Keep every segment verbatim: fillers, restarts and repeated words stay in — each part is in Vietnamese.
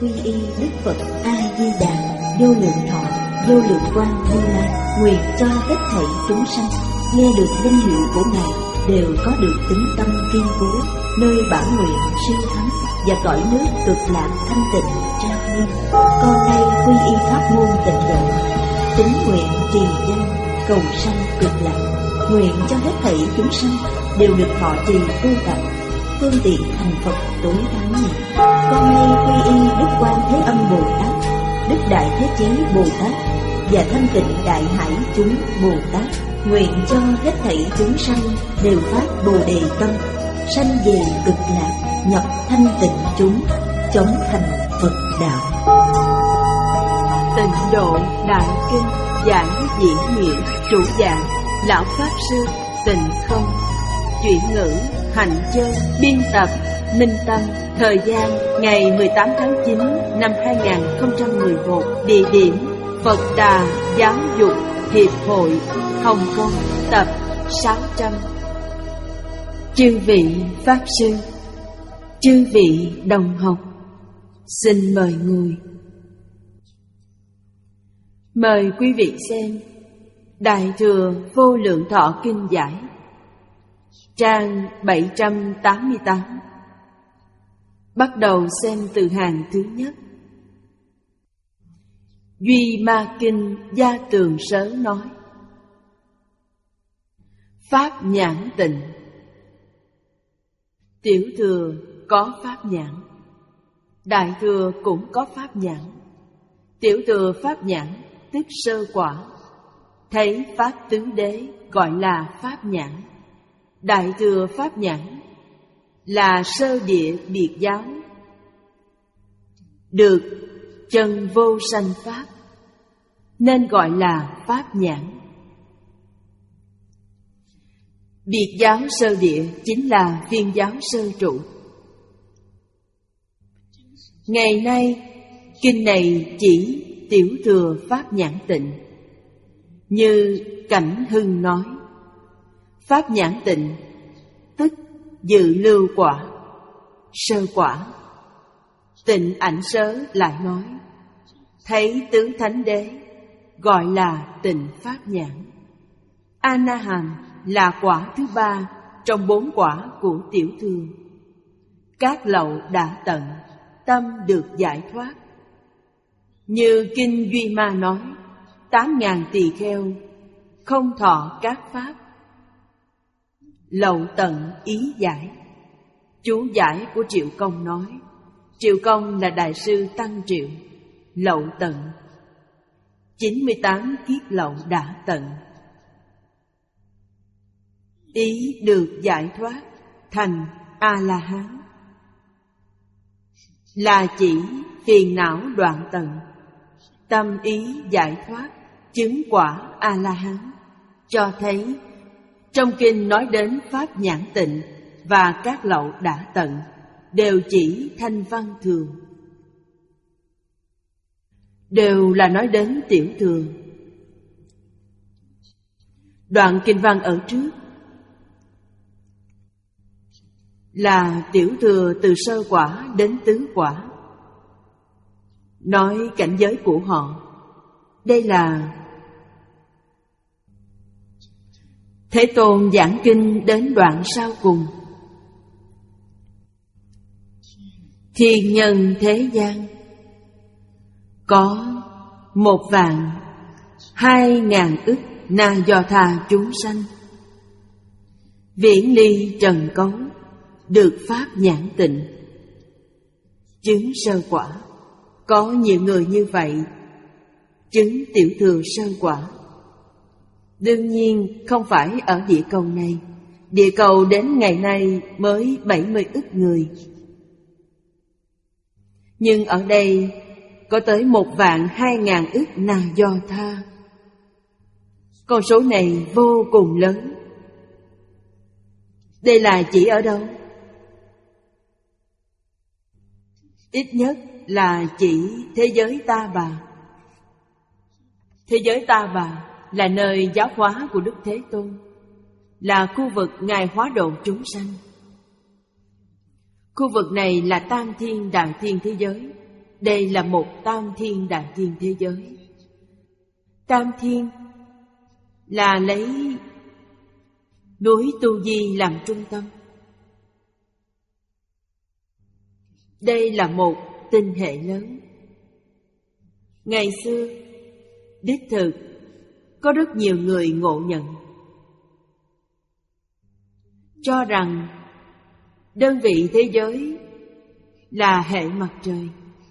quy y Đức Phật A Di Đà vô lượng thọ vô lượng quang Như Lai, nguyện cho hết thảy chúng sanh nghe được danh hiệu của Ngài đều có được tính tâm kiên cố, nơi bản nguyện siêu thắng và cõi nước cực lạc thanh tịnh trang nghiêm. Con nay quy y pháp môn tịnh độ, tín nguyện trì danh cầu sanh cực lạc, nguyện cho hết thảy chúng sanh đều được thọ trì tu tập, phương tiện thành Phật tối thắng nhiệt. Con nay quy y Đức Quan Thế Âm Bồ Tát, Đức Đại Thế Chí Bồ Tát và Thanh Tịnh Đại Hải chúng Bồ Tát, nguyện cho hết thảy chúng sanh đều phát Bồ Đề tâm, sanh về cực lạc, nhập thanh tịnh chúng, chống thành Phật đạo. Tịnh Độ Đại Kinh giảng diễn nghĩa, chủ giảng Lão Pháp Sư Tịnh Không, chuyển ngữ Hạnh Chơi, biên tập Minh Tâm. Thời gian ngày mười tám tháng chín năm hai nghìn không trăm mười một. Địa điểm Phật Đà Giáo dục Hiệp hội Hồng Kông, tập sáu trăm. Chư vị Pháp Sư, chư vị đồng học, xin mời ngồi. Mời quý vị xem Đại Thừa Vô Lượng Thọ Kinh Giải, trang bảy trăm tám mươi tám. Bắt đầu xem từ hàng thứ nhất. Duy Ma Kinh Gia Tường Sớ nói: Pháp nhãn tịnh. Tiểu thừa có pháp nhãn, đại thừa cũng có pháp nhãn. Tiểu thừa pháp nhãn tức sơ quả, thấy pháp tứ đế gọi là pháp nhãn. Đại thừa pháp nhãn là sơ địa biệt giáo, được chân vô sanh pháp, nên gọi là pháp nhãn. Biệt giáo sơ địa chính là viên giáo sơ trụ. Ngày nay kinh này chỉ tiểu thừa pháp nhãn tịnh. Như Cảnh Hưng nói, pháp nhãn tịnh tức dự lưu quả, sơ quả. Tịnh Ảnh Sớ lại nói, thấy tứ thánh đế gọi là tịnh pháp nhãn. A-na-hàm là quả thứ ba trong bốn quả của tiểu thừa. Các lậu đã tận, tâm được giải thoát. Như Kinh Duy Ma nói, tám ngàn tỳ kheo không thọ các pháp. Lậu tận ý giải. Chú giải của Triệu Công nói, Triệu Công là đại sư Tăng Triệu. Lậu tận chín mươi tám kiết lậu đã tận. Ý được giải thoát thành A-la-hán, là chỉ phiền não đoạn tận. Tâm ý giải thoát chứng quả A-la-hán, cho thấy trong kinh nói đến pháp nhãn tịnh và các lậu đã tận đều chỉ thanh văn thường, đều là nói đến tiểu thừa. Đoạn kinh văn ở trước là tiểu thừa từ sơ quả đến tứ quả, nói cảnh giới của họ. Đây là Thế Tôn giảng kinh đến đoạn sau cùng. Thiên nhân thế gian có một vạn hai ngàn ức na do tha chúng sanh, viễn ly trần cấu, được pháp nhãn tịnh, chứng sơ quả. Có nhiều người như vậy chứng tiểu thừa sơ quả. Đương nhiên không phải ở địa cầu này. Địa cầu đến ngày nay mới bảy mươi ức người, nhưng ở đây có tới một vạn hai ngàn ức na do tha. Con số này vô cùng lớn. Đây là chỉ ở đâu? Ít nhất là chỉ thế giới Ta Bà. Thế giới Ta Bà là nơi giáo hóa của Đức Thế Tôn, là khu vực Ngài hóa độ chúng sanh. Khu vực này là tam thiên đại thiên thế giới, Đây là một tam thiên đại thiên thế giới. Tam thiên là lấy núi Tu Di làm trung tâm. Đây là một tinh hệ lớn. Ngày xưa, đích thực có rất nhiều người ngộ nhận, cho rằng đơn vị thế giới là hệ mặt trời.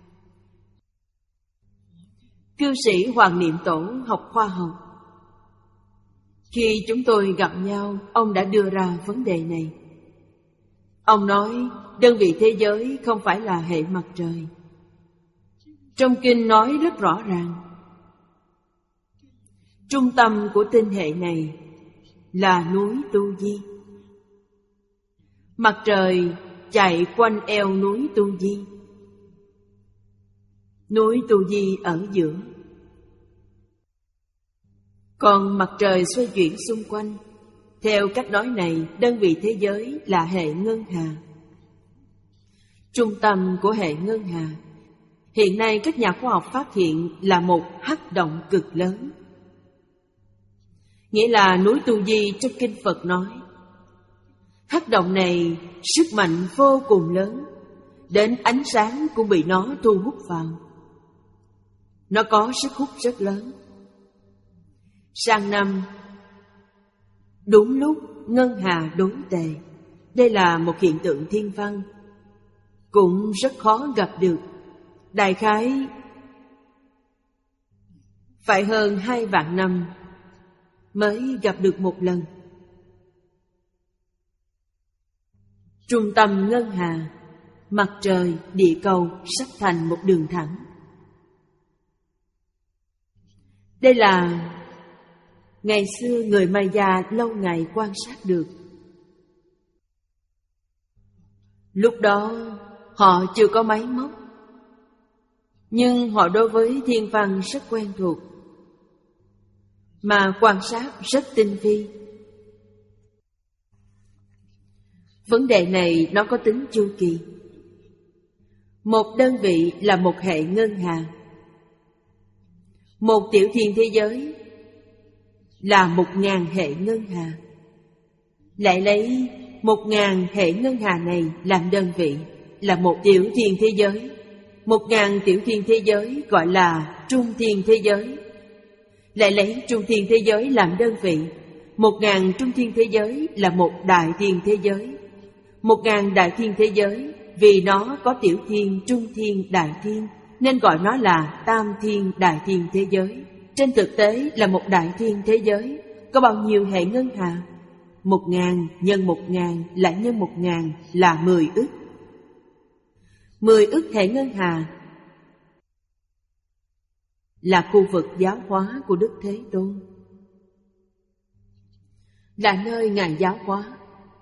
Cư sĩ Hoàng Niệm Tổ học khoa học. Khi chúng tôi gặp nhau, ông đã đưa ra vấn đề này. Ông nói đơn vị thế giới không phải là hệ mặt trời. Trong kinh nói rất rõ ràng, trung tâm của tinh hệ này là núi Tu Di. Mặt trời chạy quanh eo núi Tu Di. Núi Tu Di ở giữa. Còn mặt trời xoay chuyển xung quanh. Theo cách nói này, đơn vị thế giới là hệ ngân hà. Trung tâm của hệ ngân hà hiện nay các nhà khoa học phát hiện là một hắc động cực lớn. Nghĩa là núi Tu Di trong kinh Phật nói, hắc động này sức mạnh vô cùng lớn, đến ánh sáng cũng bị nó thu hút vào. Nó có sức hút rất lớn. Sang năm, đúng lúc ngân hà đối tề. Đây là một hiện tượng thiên văn, cũng rất khó gặp được. Đại khái phải hơn hai vạn năm mới gặp được một lần. Trung tâm ngân hà, mặt trời, địa cầu sắp thành một đường thẳng. Đây là ngày xưa người Maya lâu ngày quan sát được. Lúc đó họ chưa có máy móc, nhưng họ đối với thiên văn rất quen thuộc, mà quan sát rất tinh vi. Vấn đề này nó có tính chu kỳ. Một đơn vị là một hệ ngân hà. Một tiểu thiên thế giới là một ngàn hệ ngân hà. Lại lấy một ngàn hệ ngân hà này làm đơn vị là một tiểu thiên thế giới. Một ngàn tiểu thiên thế giới gọi là trung thiên thế giới. Lại lấy trung thiên thế giới làm đơn vị, một ngàn trung thiên thế giới là một đại thiên thế giới. Một ngàn đại thiên thế giới vì nó có tiểu thiên, trung thiên, đại thiên nên gọi nó là tam thiên đại thiên thế giới. Trên thực tế là một đại thiên thế giới. Có bao nhiêu hệ ngân hà? Một ngàn nhân một ngàn lại nhân một ngàn là mười ức. Mười ức hệ ngân hà là khu vực giáo hóa của Đức Thế Tôn, là nơi Ngài giáo hóa.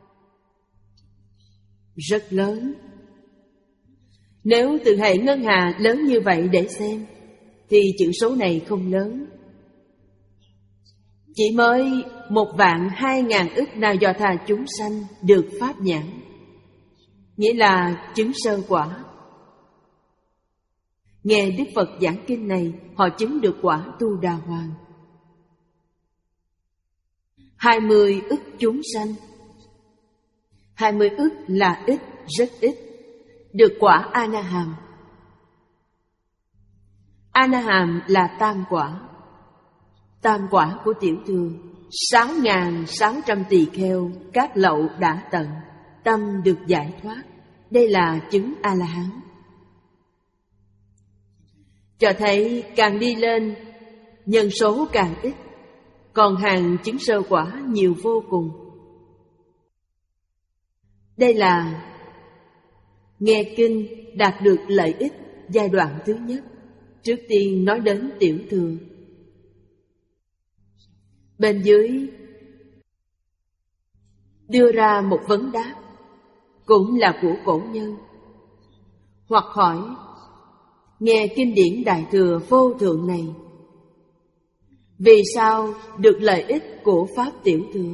Rất lớn. Nếu từ hệ ngân hà lớn như vậy để xem, thì chữ số này không lớn. Chỉ mới một vạn hai ngàn ức Na Do Tha chúng sanh được pháp nhãn, nghĩa là chứng sơ quả. Nghe Đức Phật giảng kinh này, họ chứng được quả Tu Đà Hoàng. Hai mươi ức chúng sanh. Hai mươi ức là ít, rất ít. Được quả A-na-hàm. A-na-hàm là tam quả. Tam quả của tiểu thừa. Sáu ngàn sáu trăm tỳ kheo, các lậu đã tận, tâm được giải thoát. Đây là chứng A-la-hán. Cho thấy càng đi lên, nhân số càng ít, còn hàng chứng sơ quả nhiều vô cùng. Đây là nghe kinh đạt được lợi ích giai đoạn thứ nhất. Trước tiên nói đến tiểu thừa. Bên dưới đưa ra một vấn đáp, cũng là của cổ nhân. Hoặc hỏi, nghe kinh điển Đại Thừa Vô Thượng này, vì sao được lợi ích của Pháp tiểu thừa?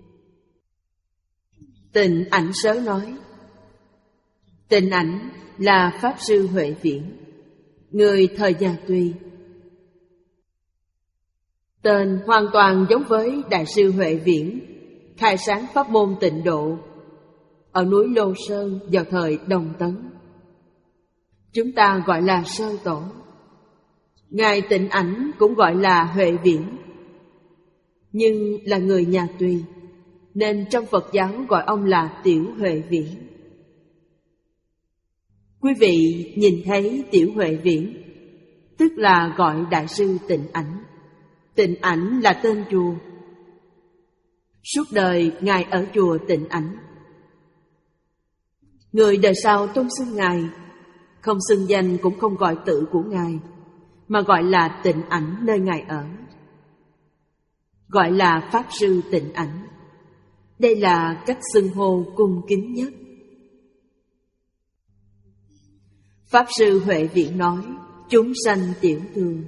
Tịnh Ảnh Sớ nói, Tịnh Ảnh là Pháp Sư Huệ Viễn, người thời nhà Tùy. Tên hoàn toàn giống với Đại sư Huệ Viễn khai sáng pháp môn Tịnh Độ ở núi Lô Sơn vào thời Đồng Tấn. Chúng ta gọi là Sơ Tổ. Ngài Tịnh Ảnh cũng gọi là Huệ Viễn, nhưng là người nhà Tùy, nên trong Phật giáo gọi ông là Tiểu Huệ Viễn. Quý vị nhìn thấy Tiểu Huệ Viễn, tức là gọi Đại sư Tịnh Ảnh. Tịnh Ảnh là tên chùa. Suốt đời Ngài ở chùa Tịnh Ảnh. Người đời sau tôn xưng Ngài, không xưng danh cũng không gọi tự của Ngài, mà gọi là Tịnh Ảnh nơi Ngài ở, gọi là Pháp Sư Tịnh Ảnh. Đây là cách xưng hô cung kính nhất. Pháp Sư Huệ Viễn nói: chúng sanh tiểu thường.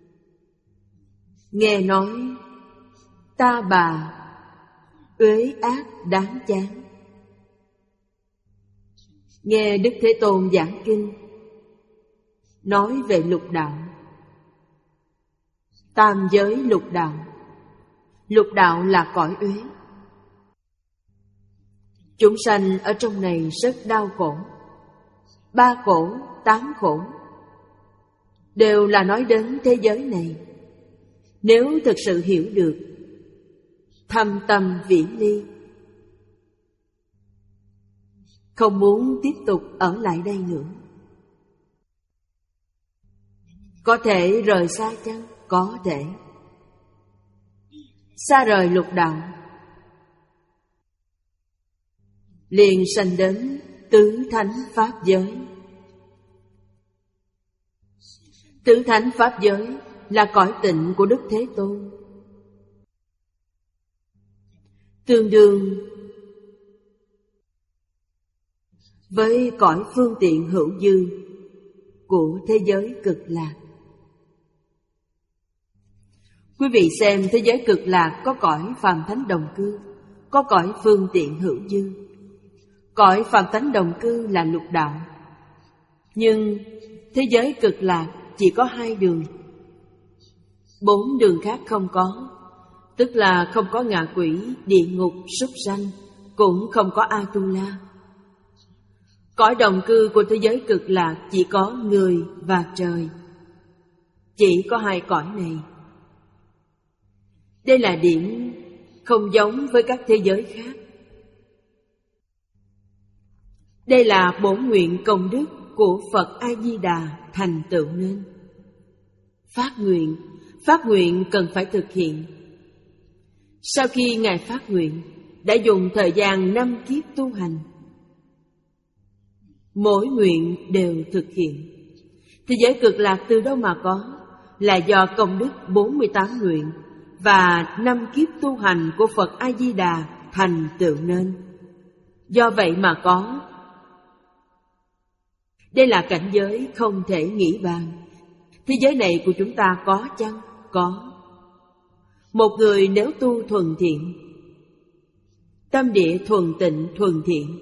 Nghe nói ta bà uế ác đáng chán. Nghe Đức Thế Tôn giảng kinh, nói về lục đạo, tam giới lục đạo. Lục đạo là cõi uế. Chúng sanh ở trong này rất đau khổ. Ba khổ, tám khổ đều là nói đến thế giới này. Nếu thực sự hiểu được, thâm tâm viễn ly, không muốn tiếp tục ở lại đây nữa. Có thể rời xa chăng? Có thể. Xa rời lục đạo, liền sanh đến tứ thánh pháp giới. Tứ thánh pháp giới là cõi tịnh của Đức Thế Tôn, tương đương với cõi phương tiện hữu dư của thế giới cực lạc. Quý vị xem, thế giới cực lạc có cõi phàm thánh đồng cư, có cõi phương tiện hữu dư. Cõi phàm thánh đồng cư là lục đạo, nhưng thế giới cực lạc chỉ có hai đường. Bốn đường khác không có, tức là không có ngạ quỷ, địa ngục, súc sanh, cũng không có A-tu-la. Cõi đồng cư của thế giới cực lạc chỉ có người và trời. Chỉ có hai cõi này. Đây là điểm không giống với các thế giới khác. Đây là bổn nguyện công đức của Phật A-di-đà thành tựu nên. Phát nguyện, phát nguyện cần phải thực hiện. Sau khi Ngài phát nguyện, đã dùng thời gian năm kiếp tu hành. Mỗi nguyện đều thực hiện. Thế giới cực lạc từ đâu mà có? Là do công đức bốn mươi tám nguyện và năm kiếp tu hành của Phật A-di-đà thành tựu nên. Do vậy mà có. Đây là cảnh giới không thể nghĩ bàn. Thế giới này của chúng ta có chăng? Có. Một người nếu tu thuần thiện, tâm địa thuần tịnh thuần thiện,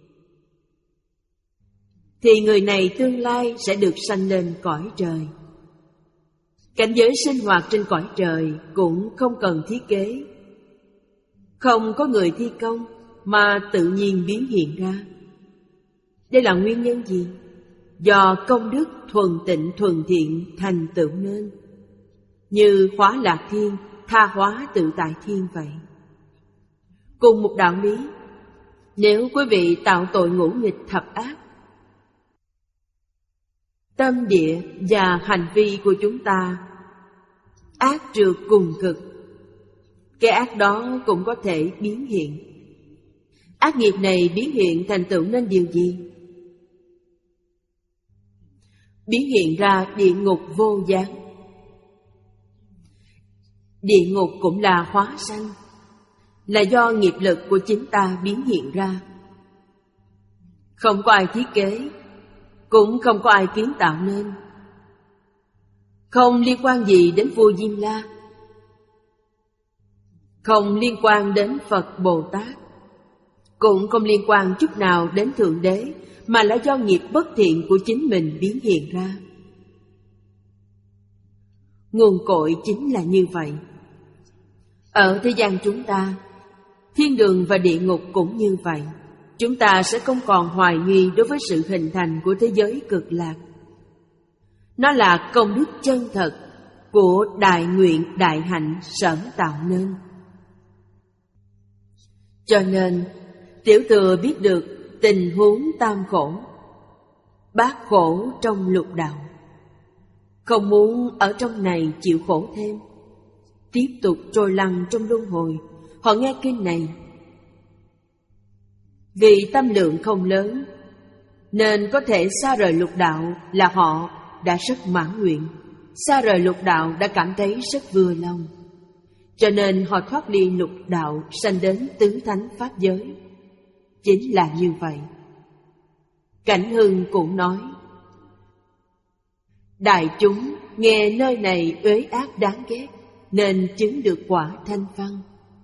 thì người này tương lai sẽ được sanh lên cõi trời. Cảnh giới sinh hoạt trên cõi trời cũng không cần thiết kế, không có người thi công mà tự nhiên biến hiện ra. Đây là nguyên nhân gì? Do công đức thuần tịnh thuần thiện thành tựu nên. Như Hóa Lạc Thiên, Tha Hóa Tự Tại Thiên vậy. Cùng một đạo lý, nếu quý vị tạo tội ngũ nghịch thập ác, tâm địa và hành vi của chúng ta ác trượt cùng cực, cái ác đó cũng có thể biến hiện. Ác nghiệp này biến hiện thành tựu nên điều gì? Biến hiện ra địa ngục vô gián. Địa ngục cũng là hóa sanh, là do nghiệp lực của chính ta biến hiện ra. Không có ai thiết kế, cũng không có ai kiến tạo nên. Không liên quan gì đến vua Diêm La, không liên quan đến Phật Bồ Tát, cũng không liên quan chút nào đến Thượng Đế, mà là do nghiệp bất thiện của chính mình biến hiện ra. Nguồn cội chính là như vậy. Ở thế gian chúng ta, thiên đường và địa ngục cũng như vậy. Chúng ta sẽ không còn hoài nghi đối với sự hình thành của thế giới cực lạc. Nó là công đức chân thật của đại nguyện đại hạnh sở tạo nên. Cho nên tiểu thừa biết được tình huống tam khổ, bát khổ trong lục đạo, không muốn ở trong này chịu khổ thêm, tiếp tục trôi lăn trong luân hồi. Họ nghe kinh này, vì tâm lượng không lớn nên có thể xa rời lục đạo là họ đã rất mãn nguyện. Xa rời lục đạo đã cảm thấy rất vừa lòng, cho nên họ thoát ly lục đạo sanh đến tứ thánh pháp giới. Chính là như vậy. Cảnh Hưng cũng nói, đại chúng nghe nơi này uế ác đáng ghét nên chứng được quả thanh văn.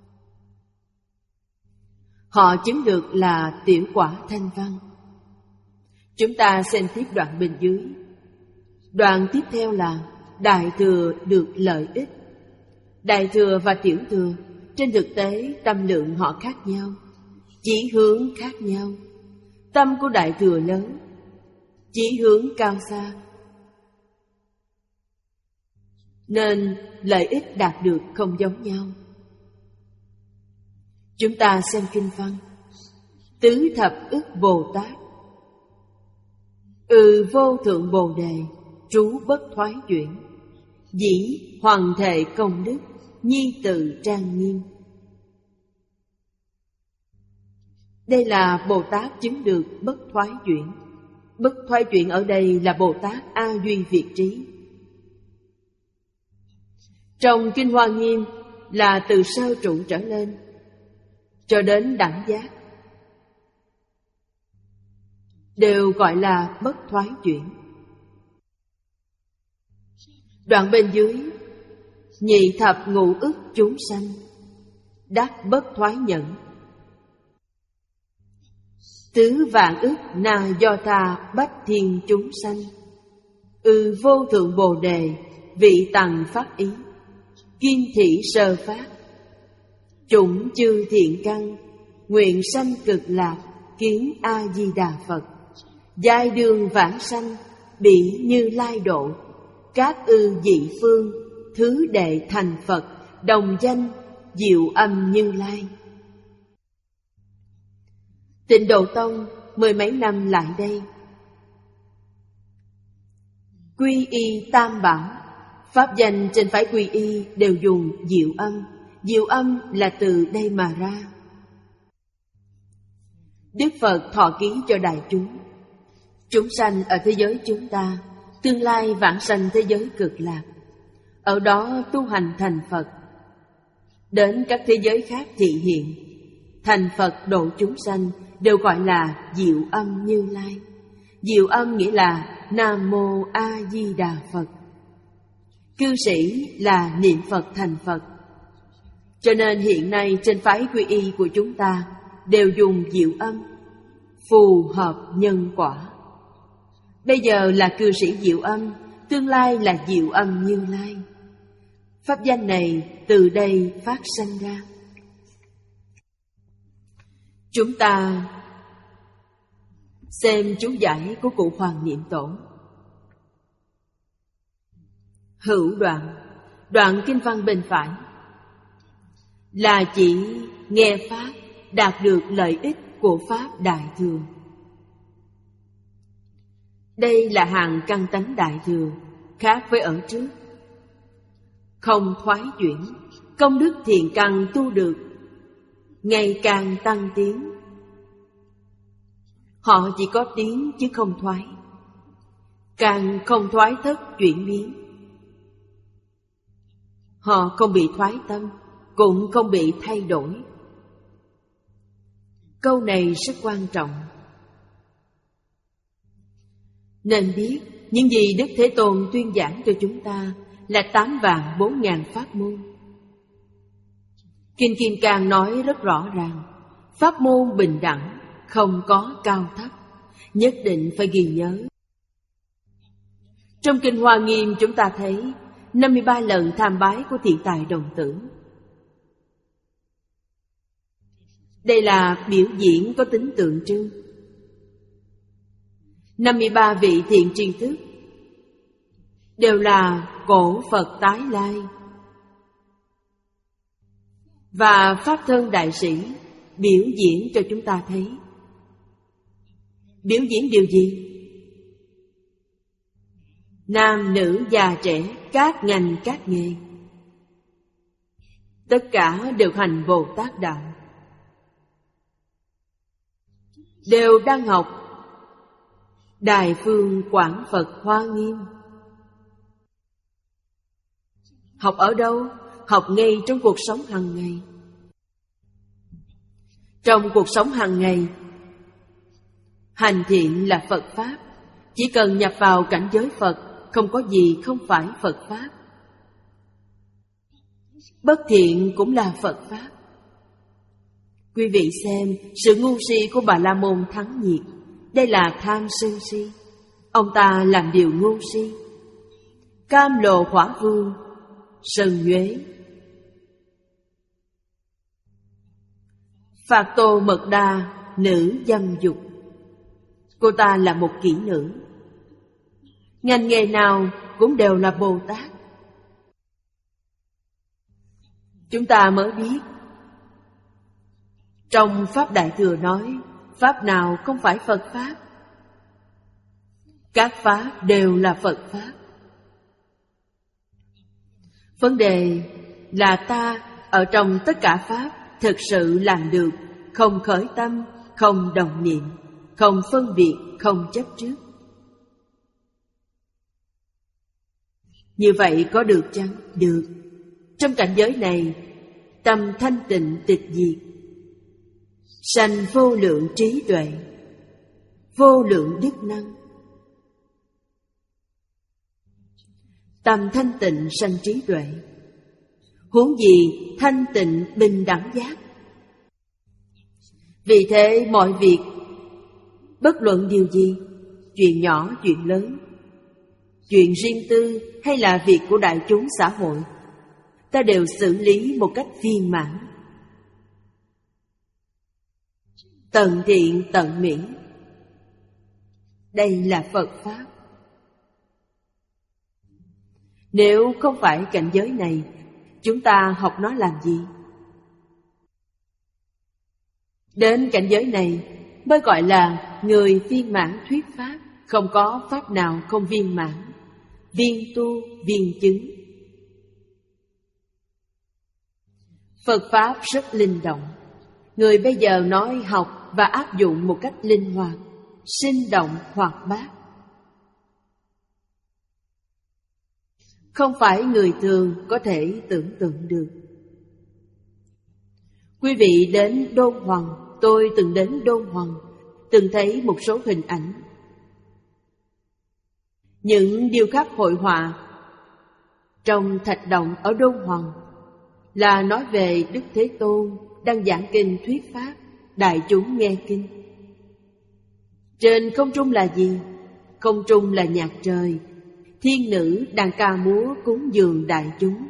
Họ chứng được là tiểu quả thanh văn. Chúng ta xem tiếp đoạn bên dưới. Đoạn tiếp theo là đại thừa được lợi ích. Đại thừa và tiểu thừa trên thực tế tâm lượng họ khác nhau, chí hướng khác nhau. Tâm của đại thừa lớn, chí hướng cao xa, nên lợi ích đạt được không giống nhau. Chúng ta xem kinh văn. Tứ thập ức Bồ Tát, ừ vô thượng Bồ Đề, trú bất thoái chuyển, dĩ hoàng thệ công đức, nhi tự trang nghiêm. Đây là Bồ Tát chứng được bất thoái chuyển. Bất thoái chuyển ở đây là Bồ Tát A Duy Việt Trí. Trong Kinh Hoa Nghiêm là từ sơ trụ trở lên cho đến đẳng giác đều gọi là bất thoái chuyển. Đoạn bên dưới, nhị thập ngũ ức chúng sanh đắc bất thoái nhẫn, tứ vạn ức na do tha bách thiên chúng sanh, ư vô thượng Bồ Đề vị tằng phát ý, kim thị sơ phát, chủng chư thiện căn, nguyện sanh cực lạc, kiến A Di Đà Phật, giai đường vãng sanh, bị Như Lai độ, các ư dị phương, thứ đệ thành Phật, đồng danh diệu âm Như Lai. Tịnh Độ Tông mười mấy năm lại đây, quy y tam bảo, pháp danh trên phải quy y đều dùng diệu âm. Diệu âm là từ đây mà ra. Đức Phật thọ ký cho đại chúng. Chúng sanh ở thế giới chúng ta, tương lai vãng sanh thế giới cực lạc, ở đó tu hành thành Phật. Đến các thế giới khác thị hiện, thành Phật độ chúng sanh đều gọi là diệu âm Như Lai. Diệu âm nghĩa là Nam Mô A Di Đà Phật. Cư sĩ là niệm Phật thành Phật. Cho nên hiện nay trên phái quy y của chúng ta đều dùng diệu âm, phù hợp nhân quả. Bây giờ là cư sĩ diệu âm, tương lai là diệu âm Như Lai. Pháp danh này từ đây phát sanh ra. Chúng ta xem chú giải của cụ Hoàng Niệm Tổ. Hữu đoạn, đoạn kinh văn bên phải là chỉ nghe pháp đạt được lợi ích của pháp đại thừa. Đây là hàng căn tánh đại thừa, khác với ở trước. Không thoái chuyển, công đức thiện căn tu được ngày càng tăng tiến. Họ chỉ có tiến chứ không thoái, càng không thoái thất chuyển biến. Họ không bị thoái tâm, cũng không bị thay đổi. Câu này rất quan trọng. Nên biết những gì Đức Thế Tôn tuyên giảng cho chúng ta là tám vạn bốn ngàn pháp môn. Kinh Kim Cang nói rất rõ ràng, pháp môn bình đẳng, không có cao thấp, nhất định phải ghi nhớ. Trong Kinh Hoa Nghiêm chúng ta thấy năm mươi ba lần tham bái của thiện tài đồng tử. Đây là biểu diễn có tính tượng trưng. năm mươi ba vị thiện tri thức đều là cổ Phật tái lai. Và Pháp Thân Đại Sĩ biểu diễn cho chúng ta thấy. Biểu diễn điều gì? Nam, nữ, già, trẻ, các ngành, các nghề, tất cả đều hành Bồ Tát Đạo, đều đang học Đài Phương Quảng Phật Hoa Nghiêm. Học ở đâu? Học ngay trong cuộc sống hàng ngày. Trong cuộc sống hàng ngày, hành thiện là Phật Pháp. Chỉ cần nhập vào cảnh giới Phật, không có gì không phải Phật Pháp. Bất thiện cũng là Phật Pháp. Quý vị xem, sự ngu si của Bà La Môn thắng nhiệt. Đây là tham sân si. Ông ta làm điều ngu si. Cam Lồ Hỏa Vương sân nhuế. Phạt Tô Mật Đa nữ dâm dục. Cô ta là một kỹ nữ. Ngành nghề nào cũng đều là Bồ Tát. Chúng ta mới biết trong Pháp Đại Thừa nói, Pháp nào không phải Phật Pháp? Các Pháp đều là Phật Pháp. Vấn đề là ta ở trong tất cả Pháp thực sự làm được không khởi tâm, không đồng niệm, không phân biệt, không chấp trước. Như vậy có được chăng? Được. Trong cảnh giới này, tâm thanh tịnh tịch diệt, sanh vô lượng trí tuệ, vô lượng đức năng. Tâm thanh tịnh sanh trí tuệ, huống gì thanh tịnh bình đẳng giác. Vì thế mọi việc, bất luận điều gì, chuyện nhỏ, chuyện lớn, chuyện riêng tư hay là việc của đại chúng xã hội, ta đều xử lý một cách viên mãn, tận thiện tận mỹ. Đây là Phật Pháp. Nếu không phải cảnh giới này, chúng ta học nó làm gì? Đến cảnh giới này mới gọi là người viên mãn thuyết Pháp. Không có Pháp nào không viên mãn, viên tu, viên chứng. Phật Pháp rất linh động. Người bây giờ nói học và áp dụng một cách linh hoạt, sinh động, hoạt bát. Không phải người thường có thể tưởng tượng được. Quý vị đến Đôn Hoàng, tôi từng đến Đôn Hoàng, từng thấy một số hình ảnh. Những điêu khắc hội họa trong thạch động ở Đôn Hoàng là nói về Đức Thế Tôn đang giảng kinh thuyết Pháp, đại chúng nghe kinh. Trên không trung là gì? Không trung là nhạc trời, thiên nữ đang ca múa cúng dường đại chúng.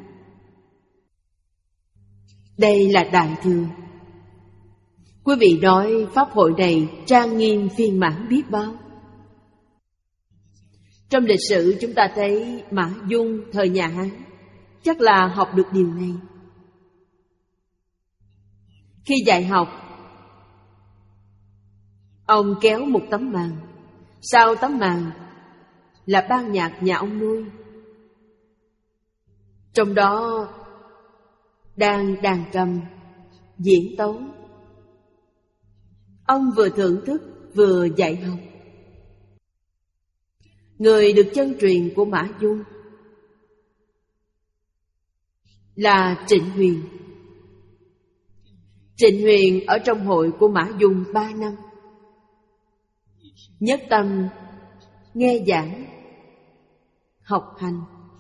Đây là Đại Thừa. Quý vị nói Pháp hội này trang nghiêm viên mãn biết bao. Trong lịch sử chúng ta thấy Mã Dung thời nhà Hán chắc là học được điều này. Khi dạy học, ông kéo một tấm màn. Sau tấm màn là ban nhạc nhà ông nuôi. Trong đó đang đàn cầm, diễn tấu. Ông vừa thưởng thức vừa dạy học. Người được chân truyền của Mã Dung là Trịnh Huyền. Trịnh Huyền ở trong hội của Mã Dung ba năm, nhất tâm nghe giảng, học hành.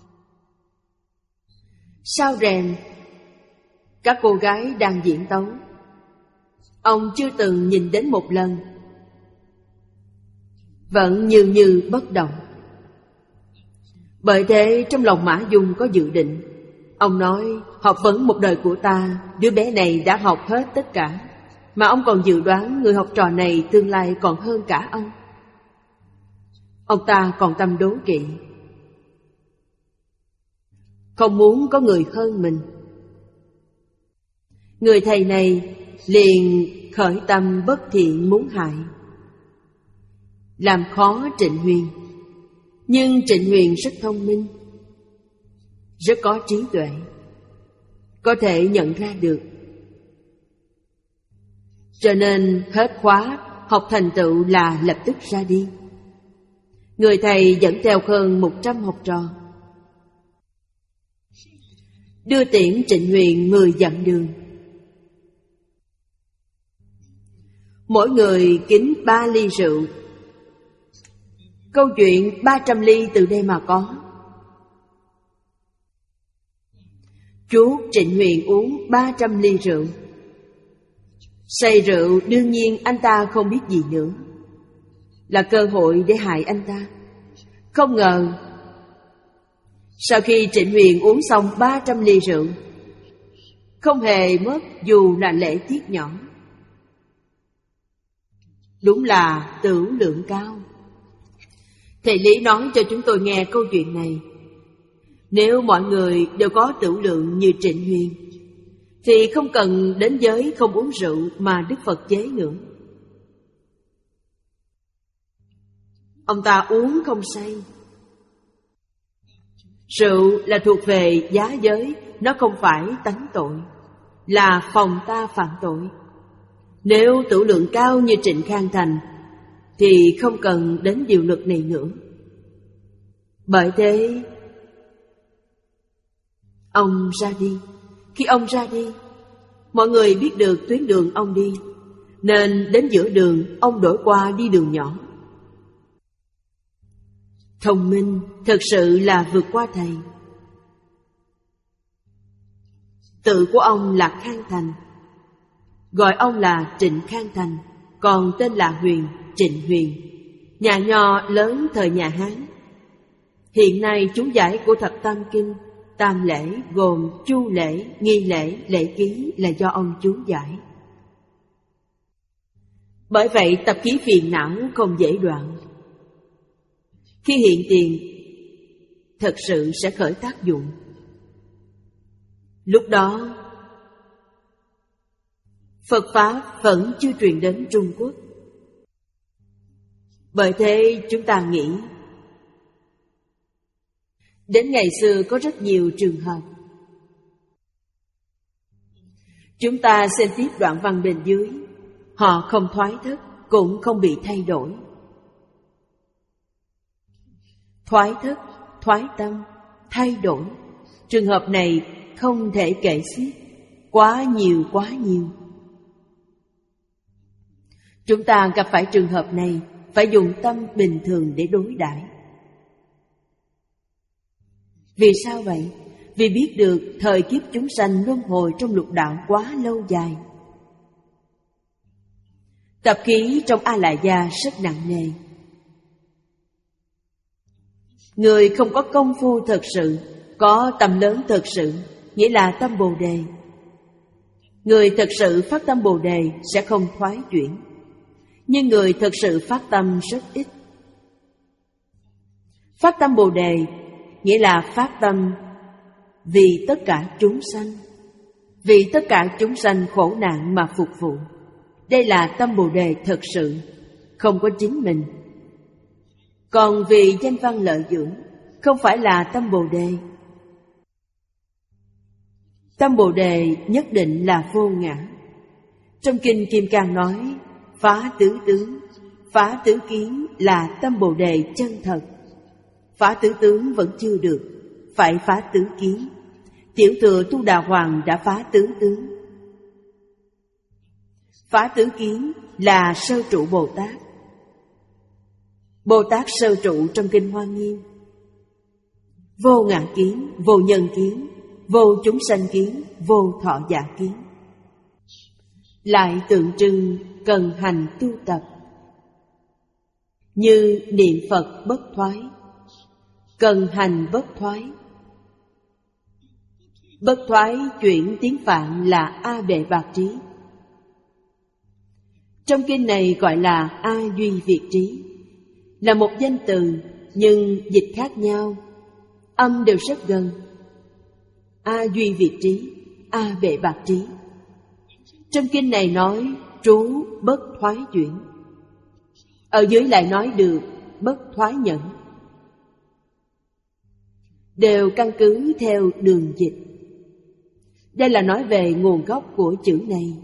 Sau rèm, các cô gái đang diễn tấu, ông chưa từng nhìn đến một lần, vẫn như như bất động. Bởi thế trong lòng Mã Dung có dự định. Ông nói, học vấn một đời của ta, đứa bé này đã học hết tất cả, mà ông còn dự đoán người học trò này tương lai còn hơn cả ông. Ông ta còn tâm đố kỵ, không muốn có người hơn mình. Người thầy này liền khởi tâm bất thiện muốn hại, làm khó Trịnh Huyền. Nhưng Trịnh Huyền rất thông minh, rất có trí tuệ, có thể nhận ra được. Cho nên hết khóa học thành tựu là lập tức ra đi. Người thầy dẫn theo hơn một trăm học trò, đưa tiễn Trịnh Huyền mười dặm đường. Mỗi người kính ba ly rượu. Câu chuyện ba trăm ly từ đây mà có. Chuốt Trịnh Huyền uống ba trăm ly rượu. Say rượu đương nhiên anh ta không biết gì nữa, là cơ hội để hại anh ta. Không ngờ sau khi Trịnh Huyền uống xong ba trăm ly rượu, không hề mất dù là lễ tiết nhỏ. Đúng là tửu lượng cao. Thầy Lý nói cho chúng tôi nghe câu chuyện này. Nếu mọi người đều có tửu lượng như Trịnh Huyền, thì không cần đến giới không uống rượu mà Đức Phật chế nữa. Ông ta uống không say. Rượu là thuộc về giá giới, nó không phải tánh tội, là phòng ta phạm tội. Nếu tửu lượng cao như Trịnh Khang Thành thì không cần đến điều luật này nữa. Bởi thế ông ra đi. Khi ông ra đi, mọi người biết được tuyến đường ông đi, nên đến giữa đường ông đổi qua đi đường nhỏ. Thông minh, thật sự là vượt qua thầy. Tự của ông là Khang Thành, gọi ông là Trịnh Khang Thành, còn tên là Huyền, Trịnh Huyền. Nhà Nho lớn thời nhà Hán. Hiện nay chú giải của Thập Tam Kinh, tam lễ gồm chu lễ, nghi lễ, lễ ký là do ông chú giải. Bởi vậy tập khí phiền não không dễ đoạn. Khi hiện tiền, thật sự sẽ khởi tác dụng. Lúc đó Phật Pháp vẫn chưa truyền đến Trung Quốc. Bởi thế chúng ta nghĩ, đến ngày xưa có rất nhiều trường hợp. Chúng ta xem tiếp đoạn văn bên dưới. Họ không thoái thất, cũng không bị thay đổi. Thoái thất, thoái tâm, thay đổi, trường hợp này không thể kể xiết, quá nhiều quá nhiều. Chúng ta gặp phải trường hợp này phải dùng tâm bình thường để đối đãi. Vì sao vậy? Vì biết được thời kiếp chúng sanh luân hồi trong lục đạo quá lâu dài. Tập khí trong A La Gia rất nặng nề. Người không có công phu thật sự, có tâm lớn thật sự, nghĩa là tâm Bồ Đề. Người thật sự phát tâm Bồ Đề sẽ không thoái chuyển, nhưng người thật sự phát tâm rất ít. Phát tâm Bồ Đề nghĩa là phát tâm vì tất cả chúng sanh, vì tất cả chúng sanh khổ nạn mà phục vụ. Đây là tâm Bồ Đề thật sự, không có chính mình. Còn vì danh văn lợi dưỡng, không phải là tâm Bồ Đề. Tâm Bồ Đề nhất định là vô ngã. Trong Kinh Kim Cang nói, phá tứ tướng, phá tứ kiến là tâm Bồ Đề chân thật. Phá tứ tướng vẫn chưa được, phải phá tứ kiến. Tiểu thừa Tu Đà Hoàng đã phá tứ tướng. Phá tứ kiến là sơ trụ Bồ Tát. Bồ Tát sơ trụ trong Kinh Hoa Nghiêm. Vô ngã kiến, vô nhân kiến, vô chúng sanh kiến, vô thọ giả kiến. Lại tượng trưng cần hành tu tập, như niệm Phật bất thoái, cần hành bất thoái. Bất thoái chuyển tiếng Phạn là A Bệ Bạc Trí. Trong kinh này gọi là A Duy Việt Trí, là một danh từ nhưng dịch khác nhau, âm đều rất gần. A Duy Việt Trí, A Bệ Bạc Trí. Trong kinh này nói trú bất thoái chuyển, ở dưới lại nói được bất thoái nhẫn, đều căn cứ theo đường dịch. Đây là nói về nguồn gốc của chữ này,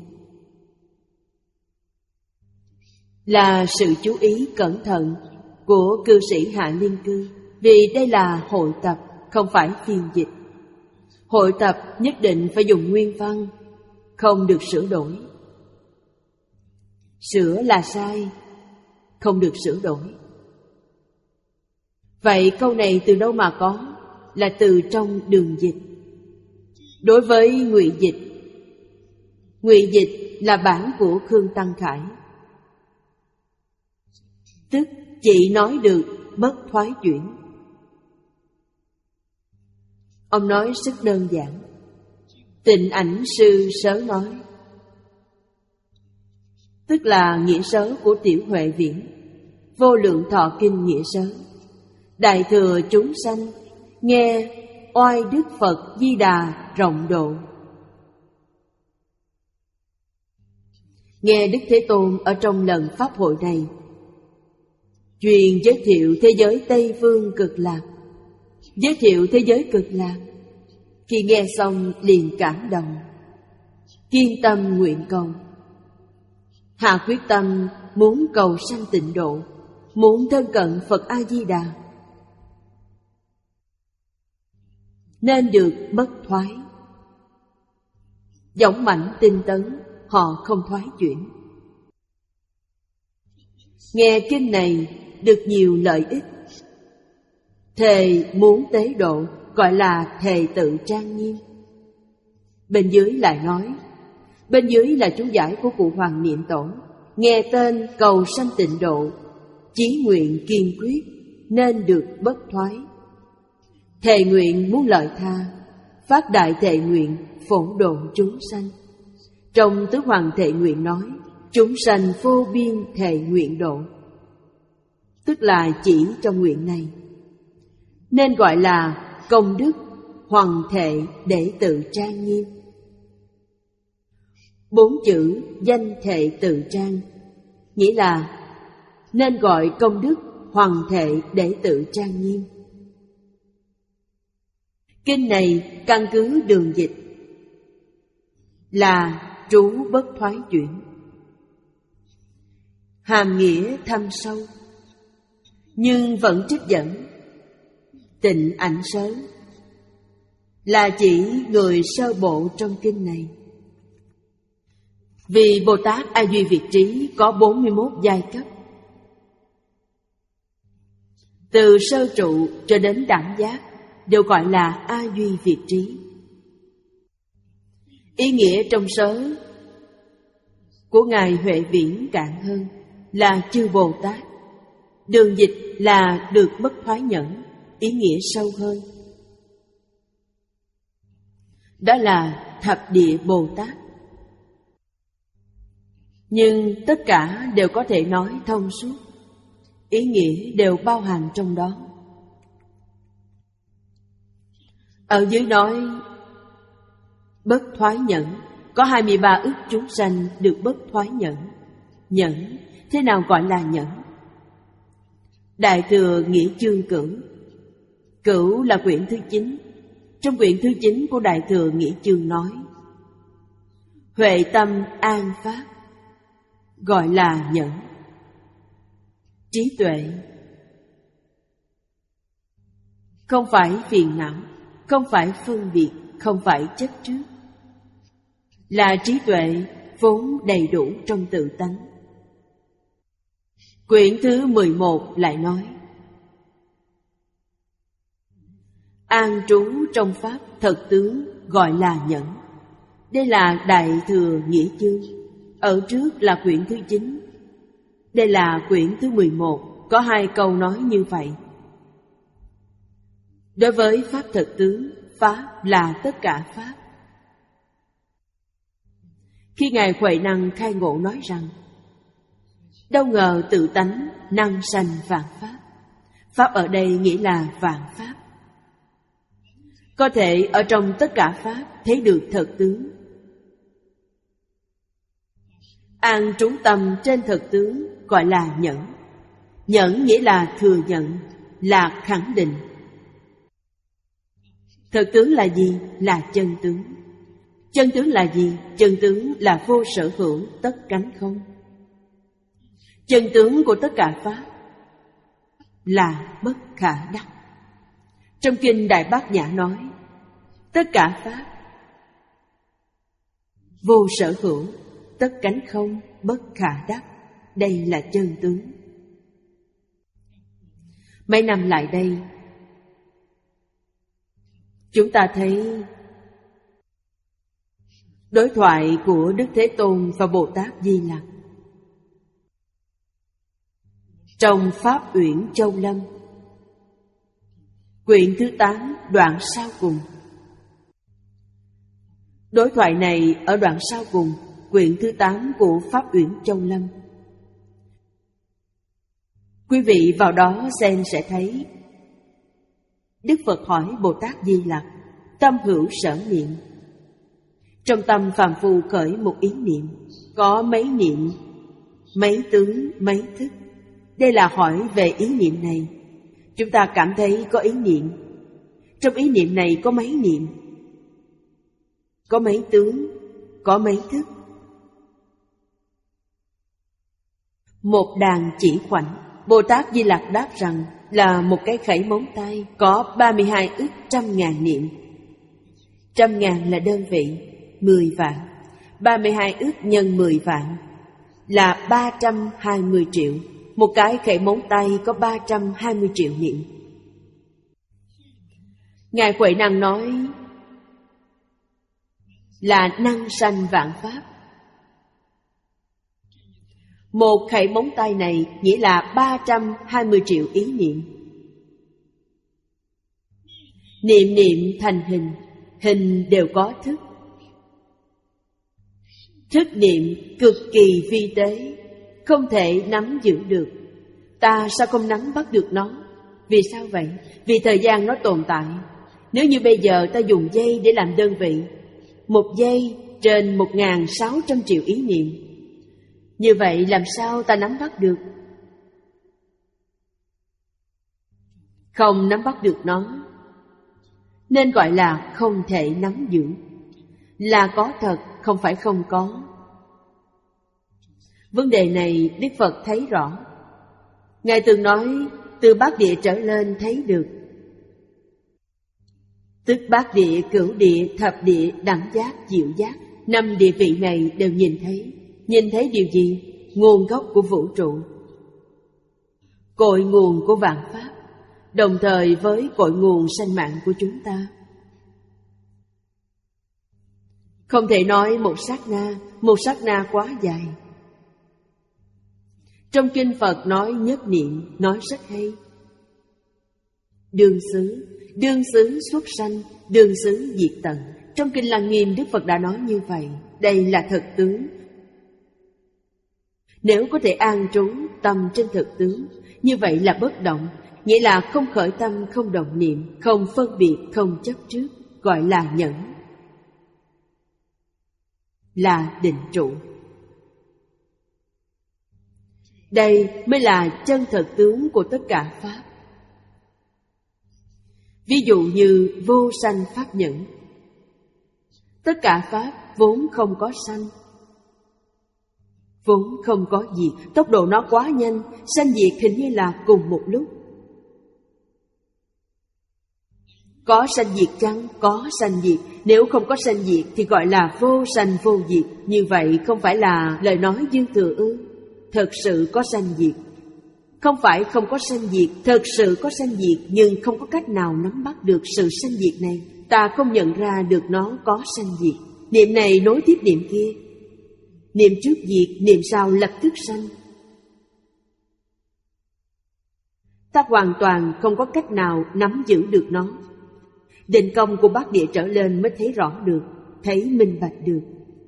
là sự chú ý cẩn thận của cư sĩ Hạ Liên Cư, vì đây là hội tập, không phải phiên dịch. Hội tập nhất định phải dùng nguyên văn, không được sửa đổi. Sửa là sai, không được sửa đổi. Vậy câu này từ đâu mà có? Là từ trong đường dịch. Đối với ngụy dịch, ngụy dịch là bản của Khương Tăng Khải, tức chỉ nói được bất thoái chuyển. Ông nói rất đơn giản. Tịnh Ảnh Sư Sớ nói, tức là nghĩa sớ của Tiểu Huệ Viễn, Vô Lượng Thọ Kinh nghĩa sớ. Đại thừa chúng sanh nghe oai đức Phật Di Đà rộng độ. Nghe Đức Thế Tôn ở trong lần pháp hội này truyền giới thiệu thế giới Tây Phương Cực Lạc, giới thiệu thế giới Cực Lạc. Khi nghe xong liền cảm động, kiên tâm nguyện cầu, hạ quyết tâm muốn cầu sanh tịnh độ, muốn thân cận Phật A Di Đà, nên được bất thoái. Dũng mãnh tinh tấn, họ không thoái chuyển. Nghe kinh này được nhiều lợi ích. Thề muốn tế độ gọi là thề tự trang nghiêm. Bên dưới lại nói, bên dưới là chú giải của cụ Hoàng Niệm Tổ. Nghe tên cầu sanh tịnh độ, chí nguyện kiên quyết, nên được bất thoái. Thề nguyện muốn lợi tha, phát đại thệ nguyện phổ độ chúng sanh. Trong Tứ Hoàng Thệ Nguyện nói, chúng sanh vô biên thệ nguyện độ, tức là chỉ trong nguyện này, nên gọi là công đức hoằng thệ để tự trang nghiêm. Bốn chữ danh thệ tự trang nghĩa là nên gọi công đức hoằng thệ để tự trang nghiêm. Kinh này căn cứ đường dịch là trú bất thoái chuyển, hàm nghĩa thâm sâu, nhưng vẫn trích dẫn. Tịnh Ảnh Sớ là chỉ người sơ bộ trong kinh này. Vì Bồ Tát A Duy Việt Trí có bốn mươi mốt giai cấp, từ sơ trụ cho đến đẳng giác đều gọi là A Duy Việt Trí. Ý nghĩa trong sớ của Ngài Huệ Viễn cạn hơn là chư Bồ Tát. Đường dịch là được bất thoái nhẫn, ý nghĩa sâu hơn. Đó là thập địa Bồ Tát. Nhưng tất cả đều có thể nói thông suốt, ý nghĩa đều bao hàm trong đó. Ở dưới nói bất thoái nhẫn, có hai mươi ba ức chúng sanh được bất thoái nhẫn. Nhẫn, thế nào gọi là nhẫn? Đại thừa nghĩa chương cửu. Cửu là quyển thứ chín. Trong quyển thứ chín của Đại thừa nghĩa chương nói, huệ tâm an pháp gọi là nhẫn. Trí tuệ không phải phiền não, không phải phân biệt, không phải chấp trước, là trí tuệ vốn đầy đủ trong tự tánh. Quyển thứ mười một lại nói, an trú trong pháp thật tướng gọi là nhẫn. Đây là Đại thừa nghĩa chương. Ở trước là quyển thứ chín, đây là quyển thứ mười một, có hai câu nói như vậy. Đối với Pháp thực tướng, Pháp là tất cả Pháp. Khi Ngài Huệ Năng khai ngộ nói rằng đâu ngờ tự tánh năng sanh vạn Pháp. Pháp ở đây nghĩa là vạn Pháp. Có thể ở trong tất cả Pháp thấy được thật tướng. An trú tâm trên thật tướng gọi là nhẫn. Nhẫn nghĩa là thừa nhận, là khẳng định. Thật tướng là gì? Là chân tướng. Chân tướng là gì? Chân tướng là vô sở hữu, tất cánh không. Chân tướng của tất cả Pháp là bất khả đắc. Trong kinh Đại Bát Nhã nói tất cả Pháp vô sở hữu, tất cánh không, bất khả đắc. Đây là chân tướng. Mấy năm lại đây, chúng ta thấy đối thoại của Đức Thế Tôn và Bồ Tát Di Lặc trong Pháp Uyển Châu Lâm, quyển thứ tám, đoạn sau cùng. Đối thoại này ở đoạn sau cùng, quyển thứ tám của Pháp Uyển Châu Lâm. Quý vị vào đó xem sẽ thấy Đức Phật hỏi Bồ Tát Di Lặc: tâm hữu sở niệm. Trong tâm phàm phu khởi một ý niệm, có mấy niệm, mấy tướng, mấy thức. Đây là hỏi về ý niệm này. Chúng ta cảm thấy có ý niệm. Trong ý niệm này có mấy niệm, có mấy tướng, có mấy thức. Một đàn chỉ khoảnh. Bồ Tát Di Lặc đáp rằng là một cái khẩy móng tay, có ba mươi hai ức trăm ngàn niệm. Trăm ngàn là đơn vị, mười vạn. Ba mươi hai ức nhân mười vạn là ba trăm hai mươi triệu. Một cái khẩy móng tay có ba trăm hai mươi triệu niệm. Ngài Huệ Năng nói là năng sanh vạn Pháp. Một khẩy móng tay này nghĩa là ba trăm hai mươi triệu ý niệm. Niệm niệm thành hình, hình đều có thức. Thức niệm cực kỳ vi tế, không thể nắm giữ được. Ta sao không nắm bắt được nó? Vì sao vậy? Vì thời gian nó tồn tại. Nếu như bây giờ ta dùng giây để làm đơn vị, một giây trên một nghìn sáu trăm triệu ý niệm, như vậy làm sao ta nắm bắt được? Không nắm bắt được nó, nên gọi là không thể nắm giữ. Là có thật, không phải không có. Vấn đề này Đức Phật thấy rõ. Ngài từng nói từ bát địa trở lên thấy được. Tức bát địa, cửu địa, thập địa, đẳng giác, diệu giác. Năm địa vị này đều nhìn thấy. Nhìn thấy điều gì? Nguồn gốc của vũ trụ, cội nguồn của vạn Pháp, đồng thời với cội nguồn sanh mạng của chúng ta. Không thể nói một sát na, một sát na quá dài. Trong kinh Phật nói nhất niệm, nói rất hay. Đương xứ, đương xứ xuất sanh, đương xứ diệt tận. Trong kinh Lăng Nghiêm Đức Phật đã nói như vậy. Đây là thực tướng. Nếu có thể an trú tâm trên thực tướng, như vậy là bất động, nghĩa là không khởi tâm, không động niệm, không phân biệt, không chấp trước, gọi là nhẫn, là định trụ. Đây mới là chân thật tướng của tất cả Pháp. Ví dụ như vô sanh Pháp nhẫn. Tất cả Pháp vốn không có sanh, vốn không có diệt. Tốc độ nó quá nhanh, sanh diệt hình như là cùng một lúc. Có sanh diệt chăng? Có sanh diệt. Nếu không có sanh diệt thì gọi là vô sanh vô diệt. Như vậy không phải là lời nói dư thừa ư? Thật sự có sanh diệt. Không phải không có sanh diệt, thật sự có sanh diệt, nhưng không có cách nào nắm bắt được sự sanh diệt này. Ta không nhận ra được nó có sanh diệt. Niệm này nối tiếp niệm kia, niệm trước diệt, niệm sau lập tức sanh. ta hoàn toàn không có cách nào nắm giữ được nó. Định công của bát địa trở lên mới thấy rõ được, thấy minh bạch được.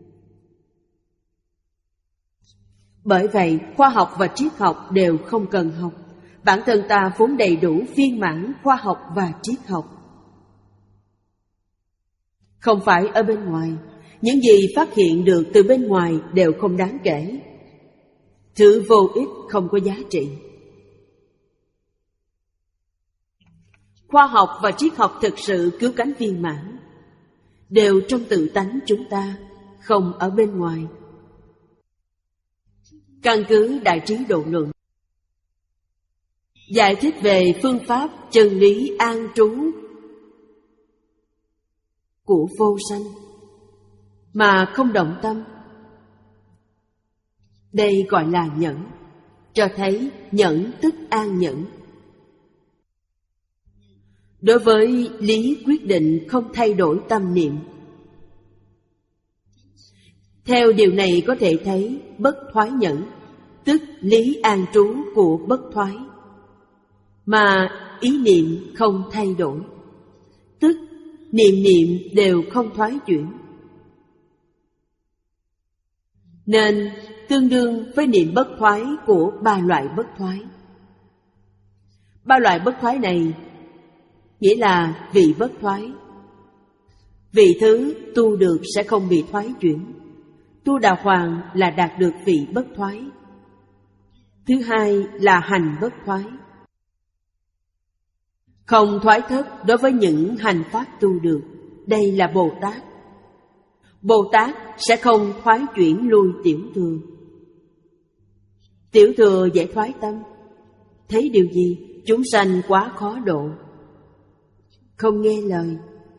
Bởi vậy, khoa học và triết học đều không cần học. Bản thân ta vốn đầy đủ viên mãn khoa học và triết học. Không phải ở bên ngoài. Những gì phát hiện được từ bên ngoài đều không đáng kể. Thứ vô ích không có giá trị. Khoa học và triết học thực sự cứu cánh viên mãn, đều trong tự tánh chúng ta, không ở bên ngoài. Căn cứ Đại Trí Độ Luận giải thích về phương pháp chân lý an trú của vô sanh mà không động tâm. Đây gọi là nhẫn, cho thấy nhẫn tức an nhẫn. Đối với lý quyết định không thay đổi tâm niệm. Theo điều này có thể thấy bất thoái nhẫn, tức lý an trú của bất thoái, mà ý niệm không thay đổi, tức niệm niệm đều không thoái chuyển. Nên tương đương với niệm bất thoái của ba loại bất thoái. Ba loại bất thoái này nghĩa là vị bất thoái. Vị thứ tu được sẽ không bị thoái chuyển. Tu đà hoàng là đạt được vị bất thoái. Thứ hai là hành bất thoái. Không thoái thất đối với những hành pháp tu được. Đây là Bồ Tát. Bồ Tát sẽ không thoái chuyển lui tiểu thừa. Tiểu thừa dễ thoái tâm. Thấy điều gì? Chúng sanh quá khó độ, không nghe lời.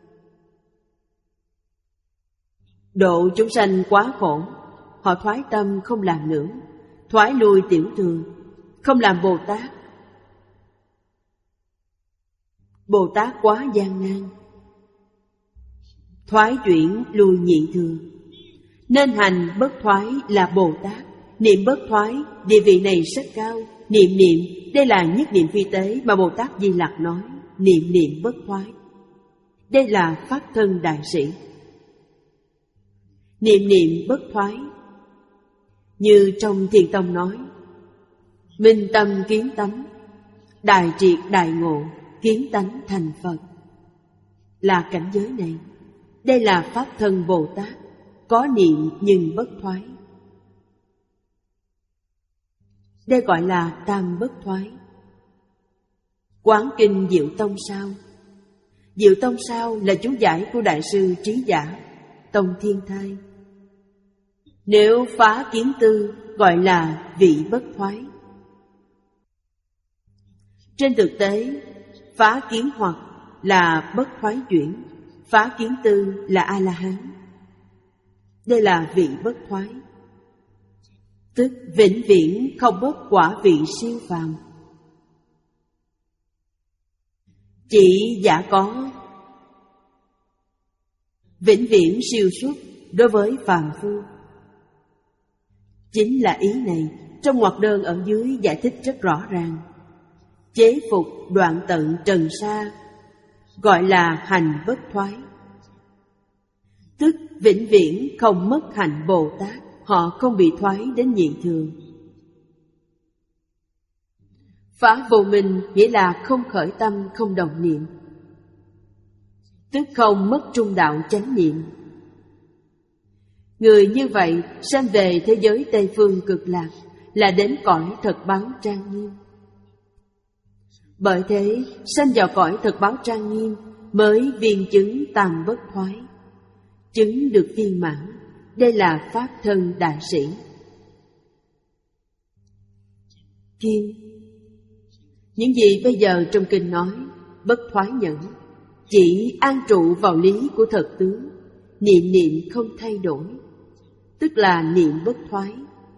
Độ chúng sanh quá khổ, họ thoái tâm không làm nữa, thoái lui tiểu thừa, không làm Bồ Tát. Bồ Tát quá gian nan, thoái chuyển lui nhị thừa. Nên hành bất thoái là Bồ Tát. Niệm bất thoái, địa vị này rất cao. Niệm niệm, đây là nhất niệm phi tế mà Bồ Tát Di Lặc nói. Niệm niệm bất thoái, đây là pháp thân đại sĩ. Niệm niệm bất thoái, như trong Thiền Tông nói, minh tâm kiến tánh, đại triệt đại ngộ, kiến tánh thành Phật. Là cảnh giới này. Đây là pháp thân Bồ Tát, có niệm nhưng bất thoái. Đây gọi là tam bất thoái. Quán kinh Diệu Tông Sao. Diệu Tông Sao là chú giải của Đại sư Trí Giả, Tông Thiên Thai. Nếu phá kiến tư gọi là vị bất thoái. Trên thực tế, phá kiến hoặc là bất thoái chuyển, phá kiến tư là A-la-hán. Đây là vị bất thoái, tức vĩnh viễn không bất quả vị siêu phàm. Chỉ giả có vĩnh viễn siêu xuất đối với phàm phu. Chính là ý này trong ngoặc đơn ở dưới giải thích rất rõ ràng. Chế phục đoạn tận trần sa gọi là hành bất thoái, tức vĩnh viễn không mất hạnh Bồ Tát. Họ không bị thoái đến nhị thừa. Phá vô minh nghĩa là không khởi tâm, không động niệm, tức không mất trung đạo chánh niệm. Người như vậy sanh về thế giới Tây Phương Cực Lạc, là đến cõi thật báo trang nghiêm. Bởi thế sanh vào cõi thật báo trang nghiêm mới viên chứng tam bất thoái, chứng được viên mãn. Đây là pháp thân đại sĩ. Kim, những gì bây giờ trong kinh nói bất thoái nhẫn, chỉ an trụ vào lý của thật tướng, niệm niệm không thay đổi, tức là niệm bất thoái.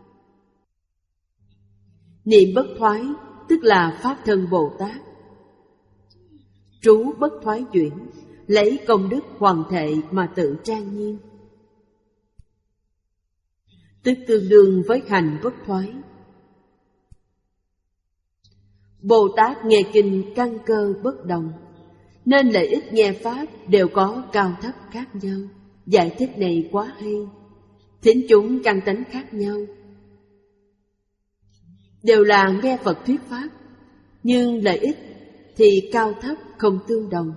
Niệm bất thoái tức là pháp thân Bồ Tát. Trú bất thoái chuyển, lấy công đức hoàn thệ mà tự trang nghiêm, tức tương đương với hành bất thoái. Bồ Tát nghe kinh căn cơ bất đồng, nên lợi ích nghe Pháp đều có cao thấp khác nhau. Giải thích này quá hay. Thính chúng căn tánh khác nhau, đều là nghe Phật thuyết Pháp, nhưng lợi ích thì cao thấp không tương đồng.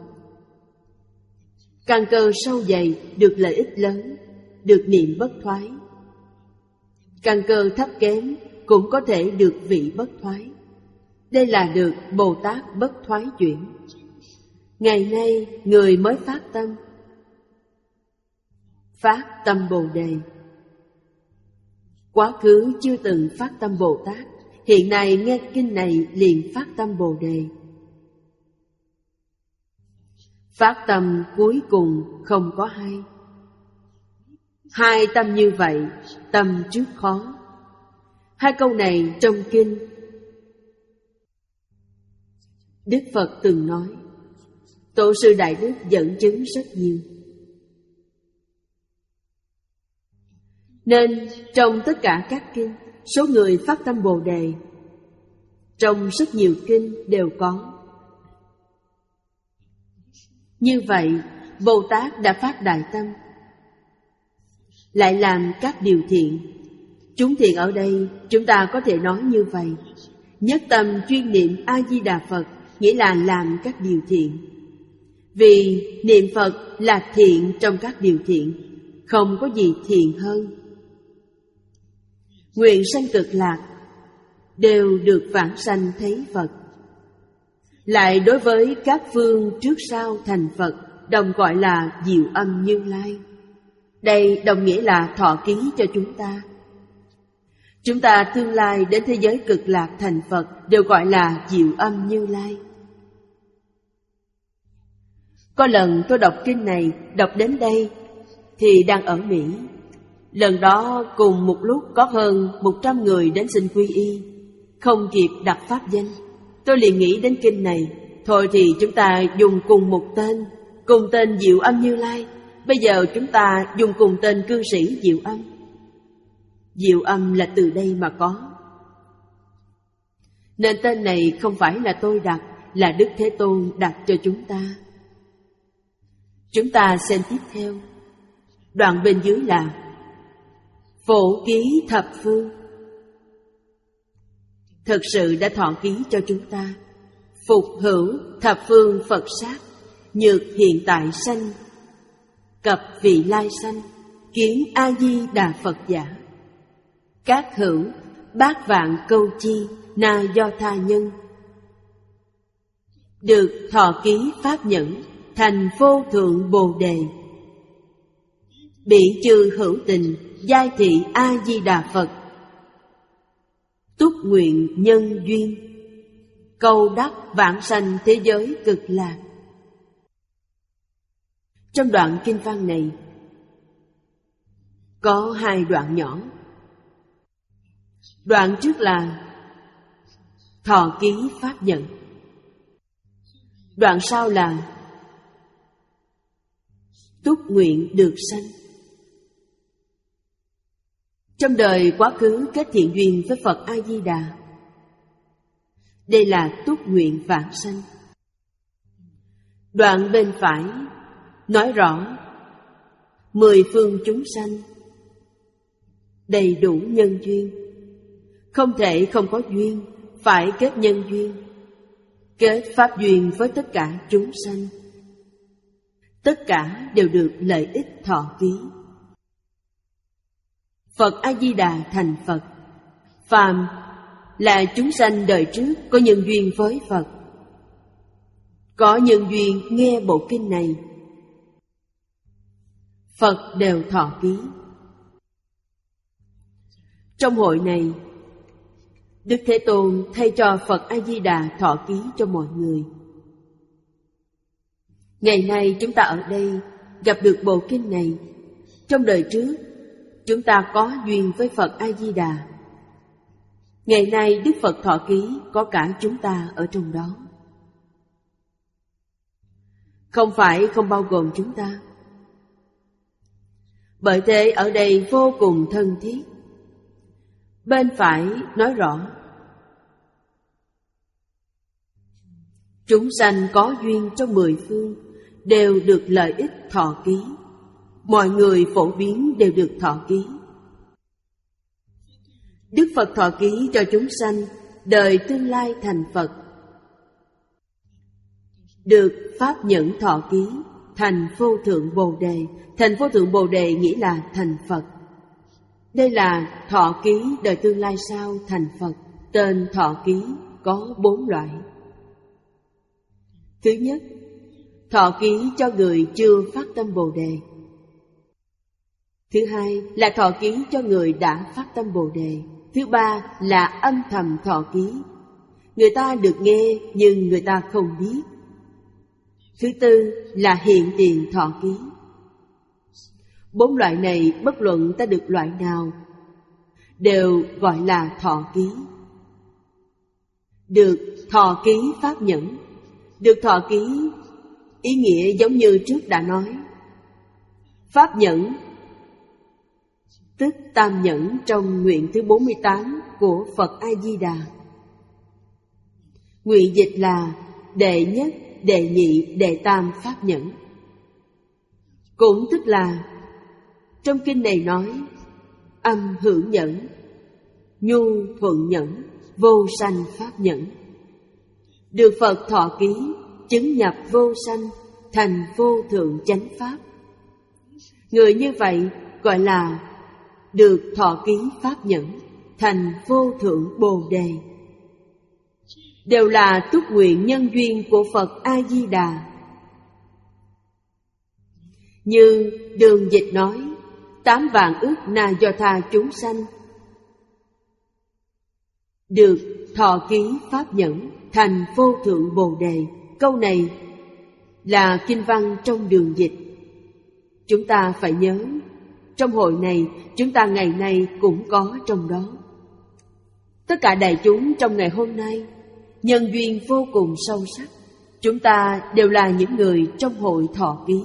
Căn cơ sâu dày được lợi ích lớn, được niệm bất thoái. Căn cơ thấp kém cũng có thể được vị bất thoái. Đây là được Bồ Tát bất thoái chuyển. Ngày nay người mới phát tâm, phát tâm Bồ Đề. Quá khứ chưa từng phát tâm Bồ Tát, hiện nay nghe kinh này liền phát tâm Bồ Đề. Phát tâm cuối cùng không có hai. Hai tâm như vậy, tâm trước khó. Hai câu này trong kinh Đức Phật từng nói, Tổ sư Đại Đức dẫn chứng rất nhiều. Nên trong tất cả các kinh, số người phát tâm Bồ Đề trong rất nhiều kinh đều có. Như vậy, Bồ Tát đã phát đại tâm, lại làm các điều thiện. Chúng thiện ở đây chúng ta có thể nói như vậy. Nhất tâm chuyên niệm A-di-đà Phật nghĩa là làm các điều thiện. Vì niệm Phật là thiện trong các điều thiện, không có gì thiện hơn. Nguyện sanh cực lạc đều được vãng sanh thấy Phật. Lại đối với các phương trước sau thành Phật, đồng gọi là diệu âm Như Lai. Đây đồng nghĩa là thọ ký cho chúng ta. Chúng ta tương lai đến thế giới cực lạc thành Phật đều gọi là diệu âm Như Lai. Có lần tôi đọc kinh này, đọc đến đây thì đang ở Mỹ. Lần đó cùng một lúc có hơn một trăm người đến xin quy y, không kịp đặt pháp danh. Tôi liền nghĩ đến kinh này, thôi thì chúng ta dùng cùng một tên, cùng tên Diệu Âm Như Lai. Bây giờ chúng ta dùng cùng tên cư sĩ Diệu Âm. Diệu Âm là từ đây mà có. Nên tên này không phải là tôi đặt, là Đức Thế Tôn đặt cho chúng ta. Chúng ta xem tiếp theo. Đoạn bên dưới là phổ ký thập phương. Thực sự đã thọ ký cho chúng ta. Phục hữu thập phương Phật sát, nhược hiện tại sanh, cập vị lai sanh, kiến A-di-đà Phật giả. Các hữu bát vạn câu chi, na do tha nhân. Được thọ ký pháp nhẫn, thành vô thượng Bồ Đề. Bị chư hữu tình, giai thị A-di-đà Phật. Túc nguyện nhân duyên, cầu đắc vãng sanh thế giới cực lạc. Trong đoạn kinh văn này có hai đoạn nhỏ. Đoạn trước là thọ ký pháp nhận. Đoạn sau là túc nguyện được sanh. Trong đời quá khứ kết thiện duyên với Phật A-di-đà. Đây là túc nguyện vãng sanh. Đoạn bên phải nói rõ mười phương chúng sanh đầy đủ nhân duyên, không thể không có duyên, phải kết nhân duyên, kết pháp duyên với tất cả chúng sanh. Tất cả đều được lợi ích thọ ký. Phật A-di-đà thành Phật, phàm là chúng sanh đời trước có nhân duyên với Phật, có nhân duyên nghe bộ kinh này, Phật đều thọ ký. Trong hội này, Đức Thế Tôn thay cho Phật A-di-đà thọ ký cho mọi người. Ngày nay chúng ta ở đây gặp được bộ kinh này. Trong đời trước chúng ta có duyên với Phật A-di-đà. Ngày nay Đức Phật thọ ký có cả chúng ta ở trong đó. Không phải không bao gồm chúng ta. Bởi thế ở đây vô cùng thân thiết. Bên phải nói rõ Chúng sanh có duyên trong mười phương đều được lợi ích thọ ký. Mọi người phổ biến đều được thọ ký. Đức Phật thọ ký cho chúng sanh đời tương lai thành Phật. Được Pháp nhẫn thọ ký thành vô thượng Bồ Đề. Thành vô thượng Bồ Đề nghĩa là thành Phật. Đây là thọ ký đời tương lai sau thành Phật. Tên thọ ký có bốn loại. Thứ nhất, thọ ký cho người chưa phát tâm Bồ Đề. Thứ hai là thọ ký cho người đã phát tâm Bồ Đề. Thứ ba là âm thầm thọ ký. Người ta được nghe nhưng người ta không biết. Thứ tư là hiện tiền thọ ký. Bốn loại này bất luận ta được loại nào đều gọi là thọ ký. Được thọ ký Pháp nhẫn. Được thọ ký ý nghĩa giống như trước đã nói. Pháp nhẫn tức tam nhẫn trong nguyện thứ bốn mươi tám của Phật A-di-đà. Nguyện dịch là đệ nhất, đệ nhị, đệ tam Pháp nhẫn. Cũng tức là trong kinh này nói âm hưởng nhẫn, nhu thuận nhẫn, vô sanh Pháp nhẫn. Được Phật thọ ký, chứng nhập vô sanh, thành vô thượng chánh Pháp. Người như vậy gọi là được thọ ký Pháp nhẫn, thành vô thượng Bồ Đề. Đều là túc nguyện nhân duyên của Phật A-di-đà. Như Đường Dịch nói, tám vạn ức na do tha chúng sanh được thọ ký Pháp nhẫn, thành vô thượng Bồ Đề. Câu này là kinh văn trong Đường Dịch. Chúng ta phải nhớ, trong hội này chúng ta ngày nay cũng có trong đó. Tất cả đại chúng trong ngày hôm nay nhân duyên vô cùng sâu sắc. Chúng ta đều là những người trong hội thọ ký.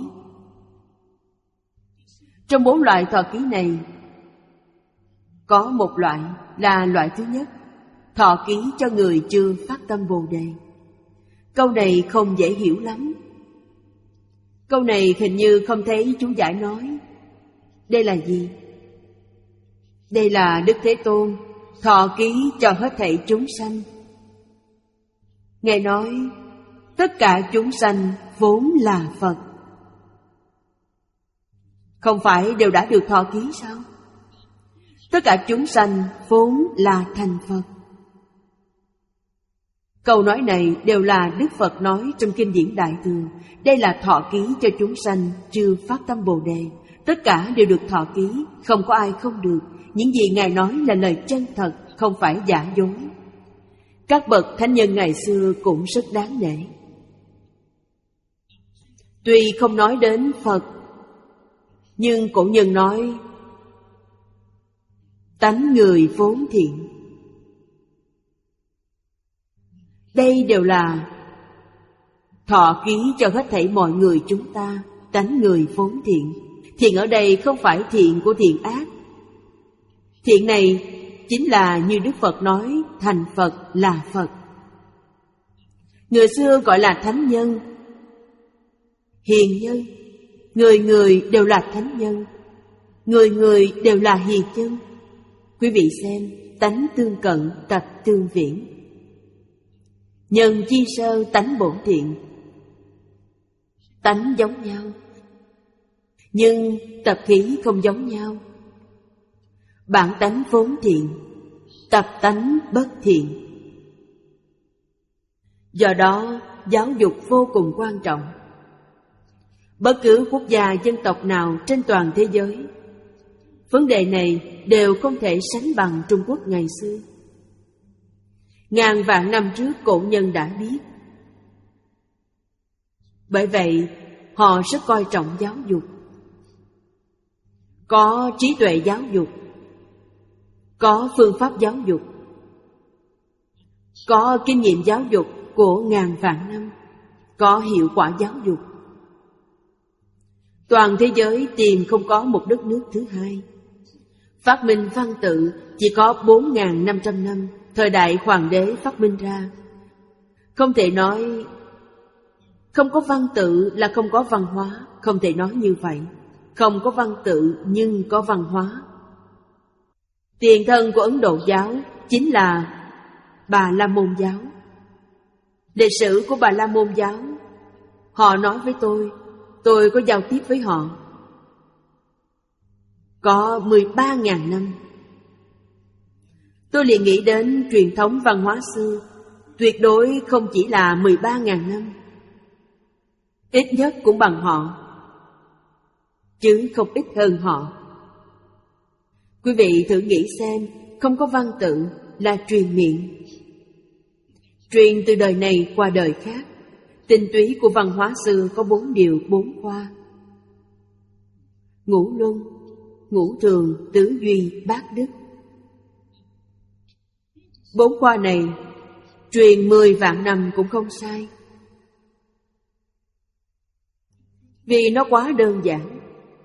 Trong bốn loại thọ ký này, có một loại là loại thứ nhất, thọ ký cho người chưa phát tâm Bồ Đề. Câu này không dễ hiểu lắm. Câu này hình như không thấy chú giải nói. Đây là gì? Đây là Đức Thế Tôn thọ ký cho hết thảy chúng sanh. Ngài nói, tất cả chúng sanh vốn là Phật. Không phải đều đã được thọ ký sao? Tất cả chúng sanh vốn là thành Phật. Câu nói này đều là Đức Phật nói trong kinh điển Đại Thừa. Đây là thọ ký cho chúng sanh chưa phát tâm Bồ Đề. Tất cả đều được thọ ký, không có ai không được. Những gì Ngài nói là lời chân thật, không phải giả dối. Các bậc thánh nhân ngày xưa cũng rất đáng nể. Tuy không nói đến Phật, nhưng cổ nhân nói tánh người vốn thiện. Đây đều là thọ ký cho hết thảy mọi người chúng ta, tánh người vốn thiện. Thiện ở đây không phải thiện của thiện ác. Thiện này chính là như Đức Phật nói, thành Phật là Phật. Người xưa gọi là thánh nhân, hiền nhân. Người người đều là thánh nhân, người người đều là hiền nhân. Quý vị xem, tánh tương cận, tập tương viễn. Nhân chi sơ tánh bổn thiện. Tánh giống nhau, nhưng tập khí không giống nhau. Bản tánh vốn thiện, tập tánh bất thiện. Do đó, giáo dục vô cùng quan trọng. Bất cứ quốc gia dân tộc nào trên toàn thế giới, vấn đề này đều không thể sánh bằng Trung Quốc ngày xưa. Ngàn vạn năm trước cổ nhân đã biết. Bởi vậy, họ rất coi trọng giáo dục. Có trí tuệ giáo dục, có phương pháp giáo dục, có kinh nghiệm giáo dục của ngàn vạn năm, có hiệu quả giáo dục. Toàn thế giới tìm không có một đất nước thứ hai. Phát minh văn tự chỉ có bốn nghìn năm trăm năm, thời đại Hoàng đế phát minh ra. Không thể nói Không có văn tự là không có văn hóa, không thể nói như vậy. Không có văn tự nhưng có văn hóa. Tiền thân của Ấn Độ giáo chính là Bà La Môn giáo. Lịch sử của Bà La Môn giáo, họ nói với tôi, tôi có giao tiếp với họ, có mười ba nghìn năm. Tôi liền nghĩ đến truyền thống văn hóa xưa, tuyệt đối không chỉ là mười ba nghìn năm, ít nhất cũng bằng họ, chứ không ít hơn họ. Quý vị thử nghĩ xem, không có văn tự là truyền miệng, truyền từ đời này qua đời khác. Tinh túy của văn hóa xưa có bốn điều bốn khoa: ngũ luân, ngũ thường, tứ duy, bát đức. Bốn khoa này truyền mười vạn năm cũng không sai, vì nó quá đơn giản.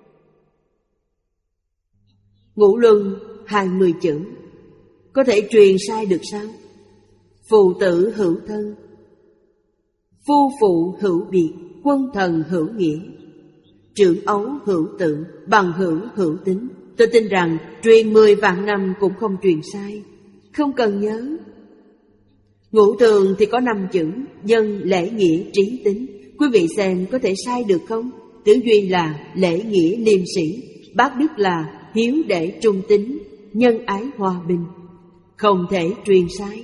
Ngũ luân hai mươi chữ, có thể truyền sai được sao? Phụ tử hữu thân, phu phụ hữu biệt, quân thần hữu nghĩa, trưởng ấu hữu tự, bằng hữu hữu tính. Tôi tin rằng truyền mười vạn năm cũng không truyền sai, không cần nhớ. Ngũ thường thì có năm chữ: nhân, lễ, nghĩa, trí, tính. Quý vị xem có thể sai được không? Tứ duy là lễ, nghĩa, liêm sĩ. Bát đức là hiếu, đệ, trung tín, nhân ái, hòa bình. Không thể truyền sai.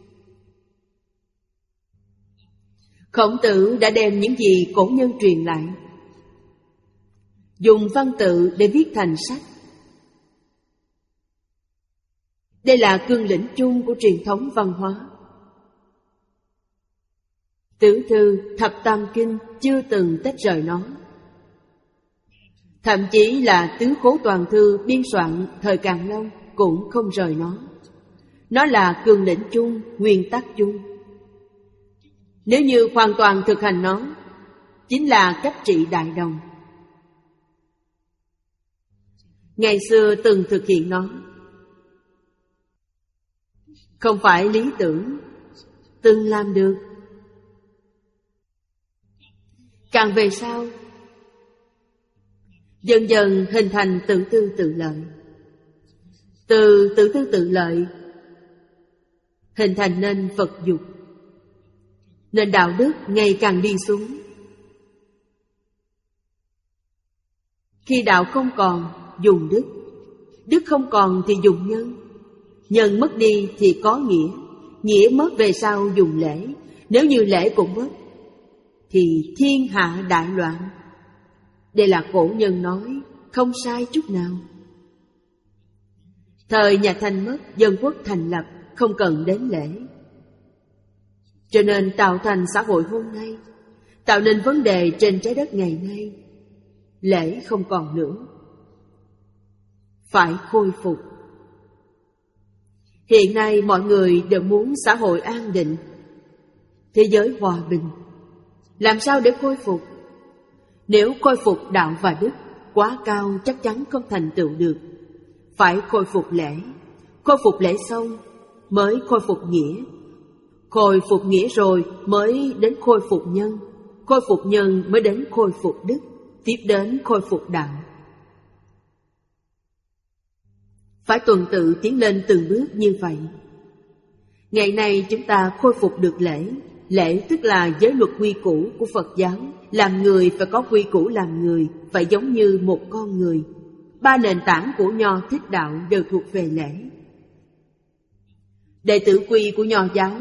Khổng Tử đã đem những gì cổ nhân truyền lại, dùng văn tự để viết thành sách. Đây là cương lĩnh chung của truyền thống văn hóa. Tứ thư, thập tam kinh chưa từng tách rời nó. Thậm chí là tứ khố toàn thư biên soạn thời Càn Long cũng không rời nó. Nó là cương lĩnh chung, nguyên tắc chung. Nếu như hoàn toàn thực hành nó, chính là cách trị đại đồng. Ngày xưa từng thực hiện nó. Không phải lý tưởng, từng làm được. Càng về sau, dần dần hình thành tự tư tự lợi. Từ tự tư tự lợi hình thành nên Phật dục, nên đạo đức ngày càng đi xuống. Khi đạo không còn, dùng đức. Đức không còn thì dùng nhân. Nhân mất đi thì có nghĩa. Nghĩa mất về sau dùng lễ. Nếu như lễ cũng mất thì thiên hạ đại loạn. Đây là cổ nhân nói, không sai chút nào. Thời nhà Thanh mất, dân quốc thành lập, không cần đến lễ. Cho nên tạo thành xã hội hôm nay, tạo nên vấn đề trên trái đất ngày nay. Lễ không còn nữa, phải khôi phục. Hiện nay mọi người đều muốn xã hội an định, thế giới hòa bình. Làm sao để khôi phục? Nếu khôi phục đạo và đức quá cao chắc chắn không thành tựu được. Phải khôi phục lễ. Khôi phục lễ xong mới khôi phục nghĩa. Khôi phục nghĩa rồi mới đến khôi phục nhân. Khôi phục nhân mới đến khôi phục đức. Tiếp đến khôi phục đạo. Phải tuần tự tiến lên từng bước như vậy. Ngày nay chúng ta khôi phục được lễ. Lễ tức là giới luật quy củ của Phật giáo. Làm người phải có quy củ làm người, phải giống như một con người. Ba nền tảng của Nho Thích Đạo đều thuộc về lễ. Đệ tử quy của Nho giáo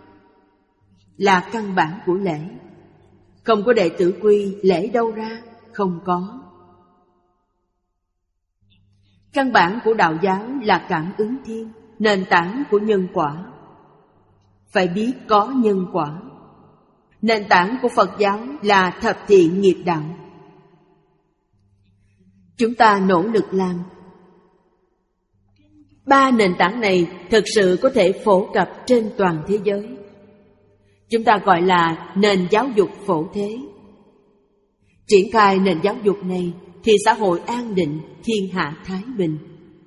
là căn bản của lễ. Không có đệ tử quy, lễ đâu ra? Không có. Căn bản của đạo giáo là cảm ứng thiên, nền tảng của nhân quả. Phải biết có nhân quả. Nền tảng của Phật giáo là thập thiện nghiệp đạo. Chúng ta nỗ lực làm. Ba nền tảng này thực sự có thể phổ cập trên toàn thế giới. Chúng ta gọi là nền giáo dục phổ thế. Triển khai nền giáo dục này thì xã hội an định, thiên hạ thái bình.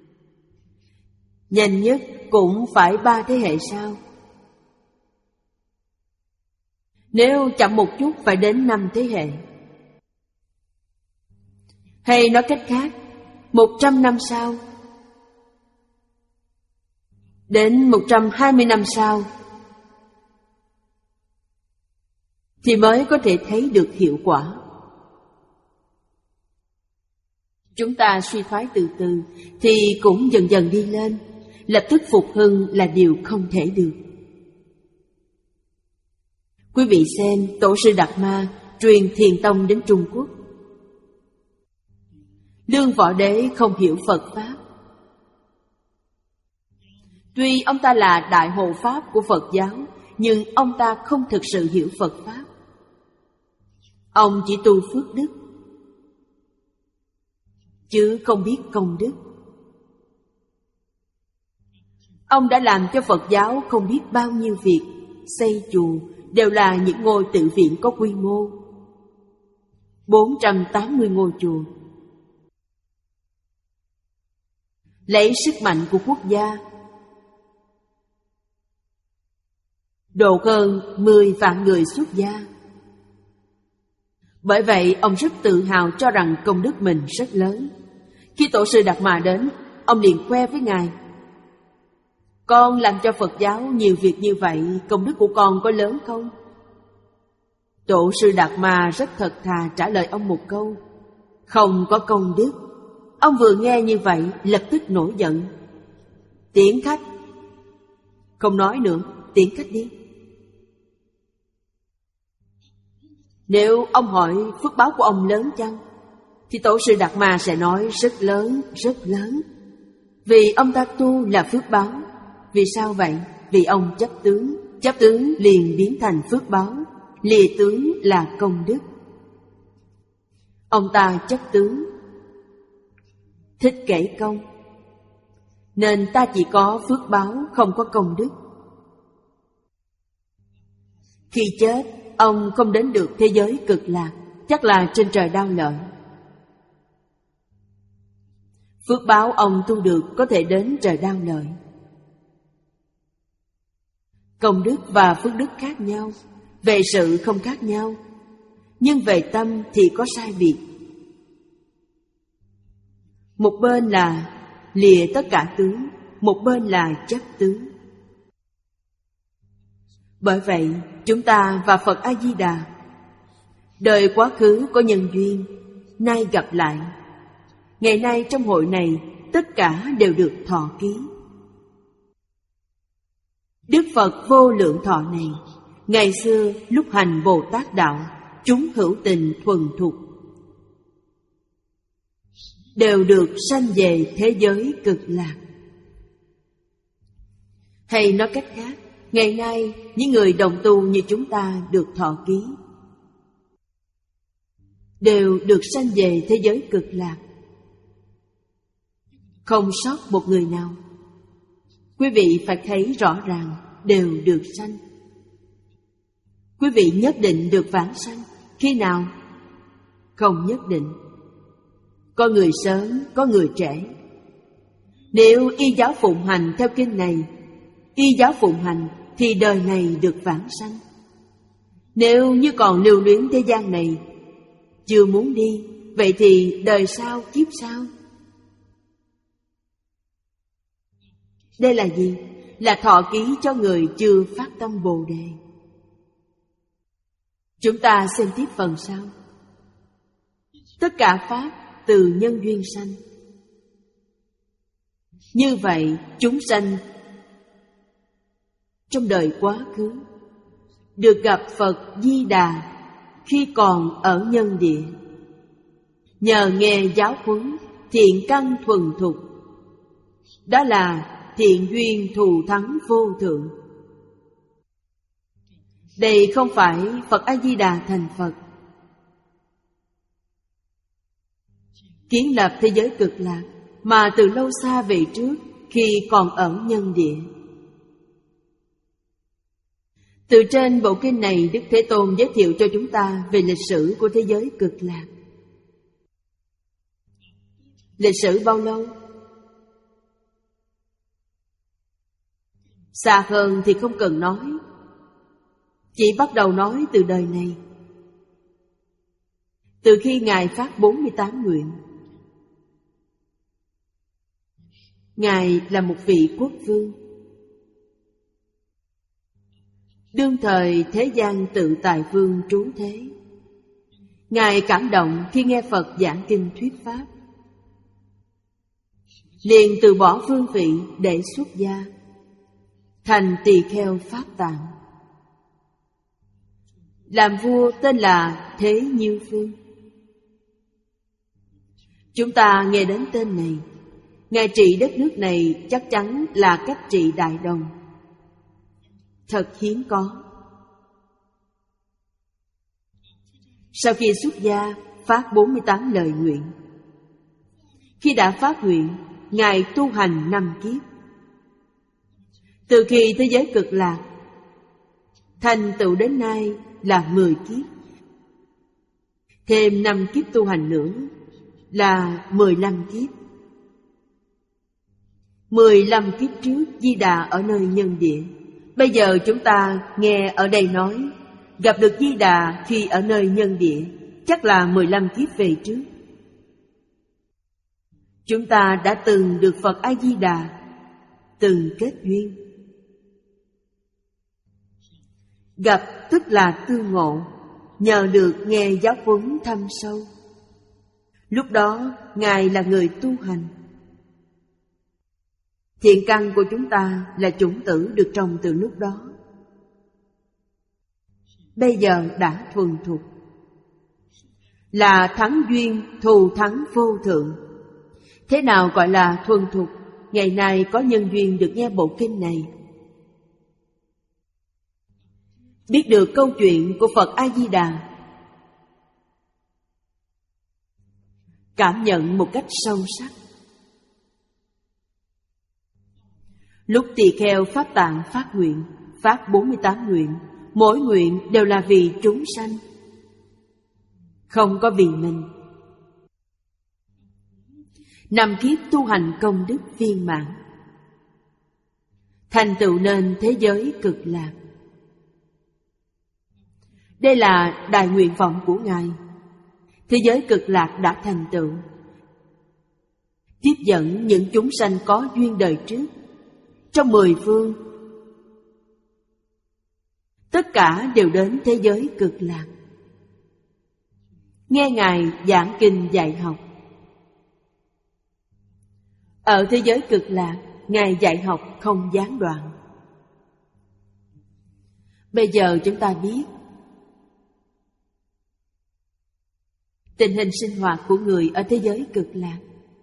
Nhanh nhất cũng phải ba thế hệ sau. Nếu chậm một chút phải đến năm thế hệ. Hay nói cách khác, một trăm năm sau, đến một trăm hai mươi năm sau thì mới có thể thấy được hiệu quả. Chúng ta suy thoái từ từ thì cũng dần dần đi lên, lập tức phục hưng là điều không thể được. Quý vị xem Tổ sư Đạt Ma truyền Thiền Tông đến Trung Quốc. Lương Võ Đế không hiểu Phật Pháp. Tuy ông ta là đại hộ pháp của Phật giáo, nhưng ông ta không thực sự hiểu Phật Pháp. Ông chỉ tu phước đức, chứ không biết công đức. Ông đã làm cho Phật giáo không biết bao nhiêu việc, xây chùa, đều là những ngôi tự viện có quy mô. bốn trăm tám mươi ngôi chùa. Lấy sức mạnh của quốc gia, độ hơn mười vạn người xuất gia. Bởi vậy ông rất tự hào cho rằng công đức mình rất lớn. Khi Tổ sư Đạt Ma đến, ông liền khoe với Ngài: con làm cho Phật giáo nhiều việc như vậy, công đức của con có lớn không? Tổ sư Đạt Ma rất thật thà trả lời ông một câu: không có công đức. Ông vừa nghe như vậy lập tức nổi giận: tiễn khách. Không nói nữa, tiễn khách đi. Nếu ông hỏi phước báo của ông lớn chăng, thì Tổ sư Đạt Ma sẽ nói rất lớn, rất lớn. Vì ông ta tu là phước báo. Vì sao vậy? Vì ông chấp tướng. Chấp tướng liền biến thành phước báo. Lìa tướng là công đức. Ông ta chấp tướng, thích kể công, nên ta chỉ có phước báo, không có công đức. Khi chết, ông không đến được thế giới cực lạc, chắc là trên trời Đao Lợi. Phước báo ông tu được có thể đến trời Đao Lợi. Công đức và phước đức khác nhau, về sự không khác nhau, nhưng về tâm thì có sai biệt. Một bên là lìa tất cả tướng, một bên là chấp tướng. Bởi vậy, chúng ta và Phật A-di-đà, đời quá khứ có nhân duyên, nay gặp lại. Ngày nay trong hội này, tất cả đều được thọ ký. Đức Phật vô lượng thọ này, ngày xưa lúc hành Bồ Tát đạo, chúng hữu tình thuần thục, đều được sanh về thế giới cực lạc. Hay nói cách khác, ngày nay những người đồng tu như chúng ta được thọ ký, đều được sanh về thế giới cực lạc, không sót một người nào. Quý vị phải thấy rõ ràng đều được sanh. Quý vị nhất định được vãng sanh. Khi nào? Không nhất định. Có người sớm, có người trễ. Nếu y giáo phụng hành theo kinh này, y giáo phụng hành thì đời này được vãng sanh. Nếu như còn lưu luyến thế gian này, chưa muốn đi, vậy thì đời sau, kiếp sau. Đây là gì? Là thọ ký cho người chưa phát tâm Bồ Đề. Chúng ta xem tiếp phần sau. Tất cả pháp từ nhân duyên sanh. Như vậy, chúng sanh trong đời quá khứ được gặp Phật Di Đà khi còn ở nhân địa. Nhờ nghe giáo huấn, thiện căn thuần thục. Đó là thiện duyên thù thắng vô thượng. Đây không phải Phật A-di-đà thành Phật, kiến lập thế giới cực lạc, mà từ lâu xa về trước, khi còn ở nhân địa. Từ trên bộ kinh này, Đức Thế Tôn giới thiệu cho chúng ta về lịch sử của thế giới cực lạc. Lịch sử bao lâu? Xa hơn thì không cần nói. Chỉ bắt đầu nói từ đời này. Từ khi Ngài phát bốn mươi tám nguyện, Ngài là một vị quốc vương. Đương thời thế gian tự tại vương trú thế. Ngài cảm động khi nghe Phật giảng kinh thuyết pháp, liền từ bỏ vương vị để xuất gia, thành tỳ kheo Pháp Tạng. Làm vua tên là Thế Nhiêu Phương. Chúng ta nghe đến tên này, Ngài trị đất nước này chắc chắn là cách trị Đại Đồng. Thật hiếm có. Sau khi xuất gia, phát bốn mươi tám lời nguyện. Khi đã phát nguyện, Ngài tu hành năm kiếp. Từ khi thế giới Cực Lạc thành tựu đến nay là mười kiếp. Thêm năm kiếp tu hành nữa là mười lăm kiếp. Mười lăm kiếp trước Di Đà ở nơi nhân địa. Bây giờ chúng ta nghe ở đây nói gặp được Di Đà khi ở nơi nhân địa, chắc là mười lăm kiếp về trước. Chúng ta đã từng được Phật A-di-đà, từng kết duyên. Gặp tức là tương ngộ, nhờ được nghe giáo huấn thâm sâu. Lúc đó Ngài là người tu hành. Thiện căn của chúng ta là chủng tử được trồng từ lúc đó. Bây giờ đã thuần thục, là thắng duyên thù thắng vô thượng. Thế nào gọi là thuần thục? Ngày nay có nhân duyên được nghe bộ kinh này, biết được câu chuyện của Phật A-di-đà, cảm nhận một cách sâu sắc. Lúc tỳ kheo Pháp Tạng phát nguyện, phát bốn mươi tám nguyện, mỗi nguyện đều là vì chúng sanh, không có vì mình. Năm kiếp tu hành công đức viên mãn, thành tựu nên thế giới Cực Lạc. Đây là đại nguyện vọng của Ngài. Thế giới Cực Lạc đã thành tựu, tiếp dẫn những chúng sanh có duyên đời trước trong mười phương, tất cả đều đến thế giới Cực Lạc, nghe Ngài giảng kinh dạy học. Ở thế giới Cực Lạc, Ngài dạy học không gián đoạn. Bây giờ chúng ta biết tình hình sinh hoạt của người ở thế giới Cực Lạc.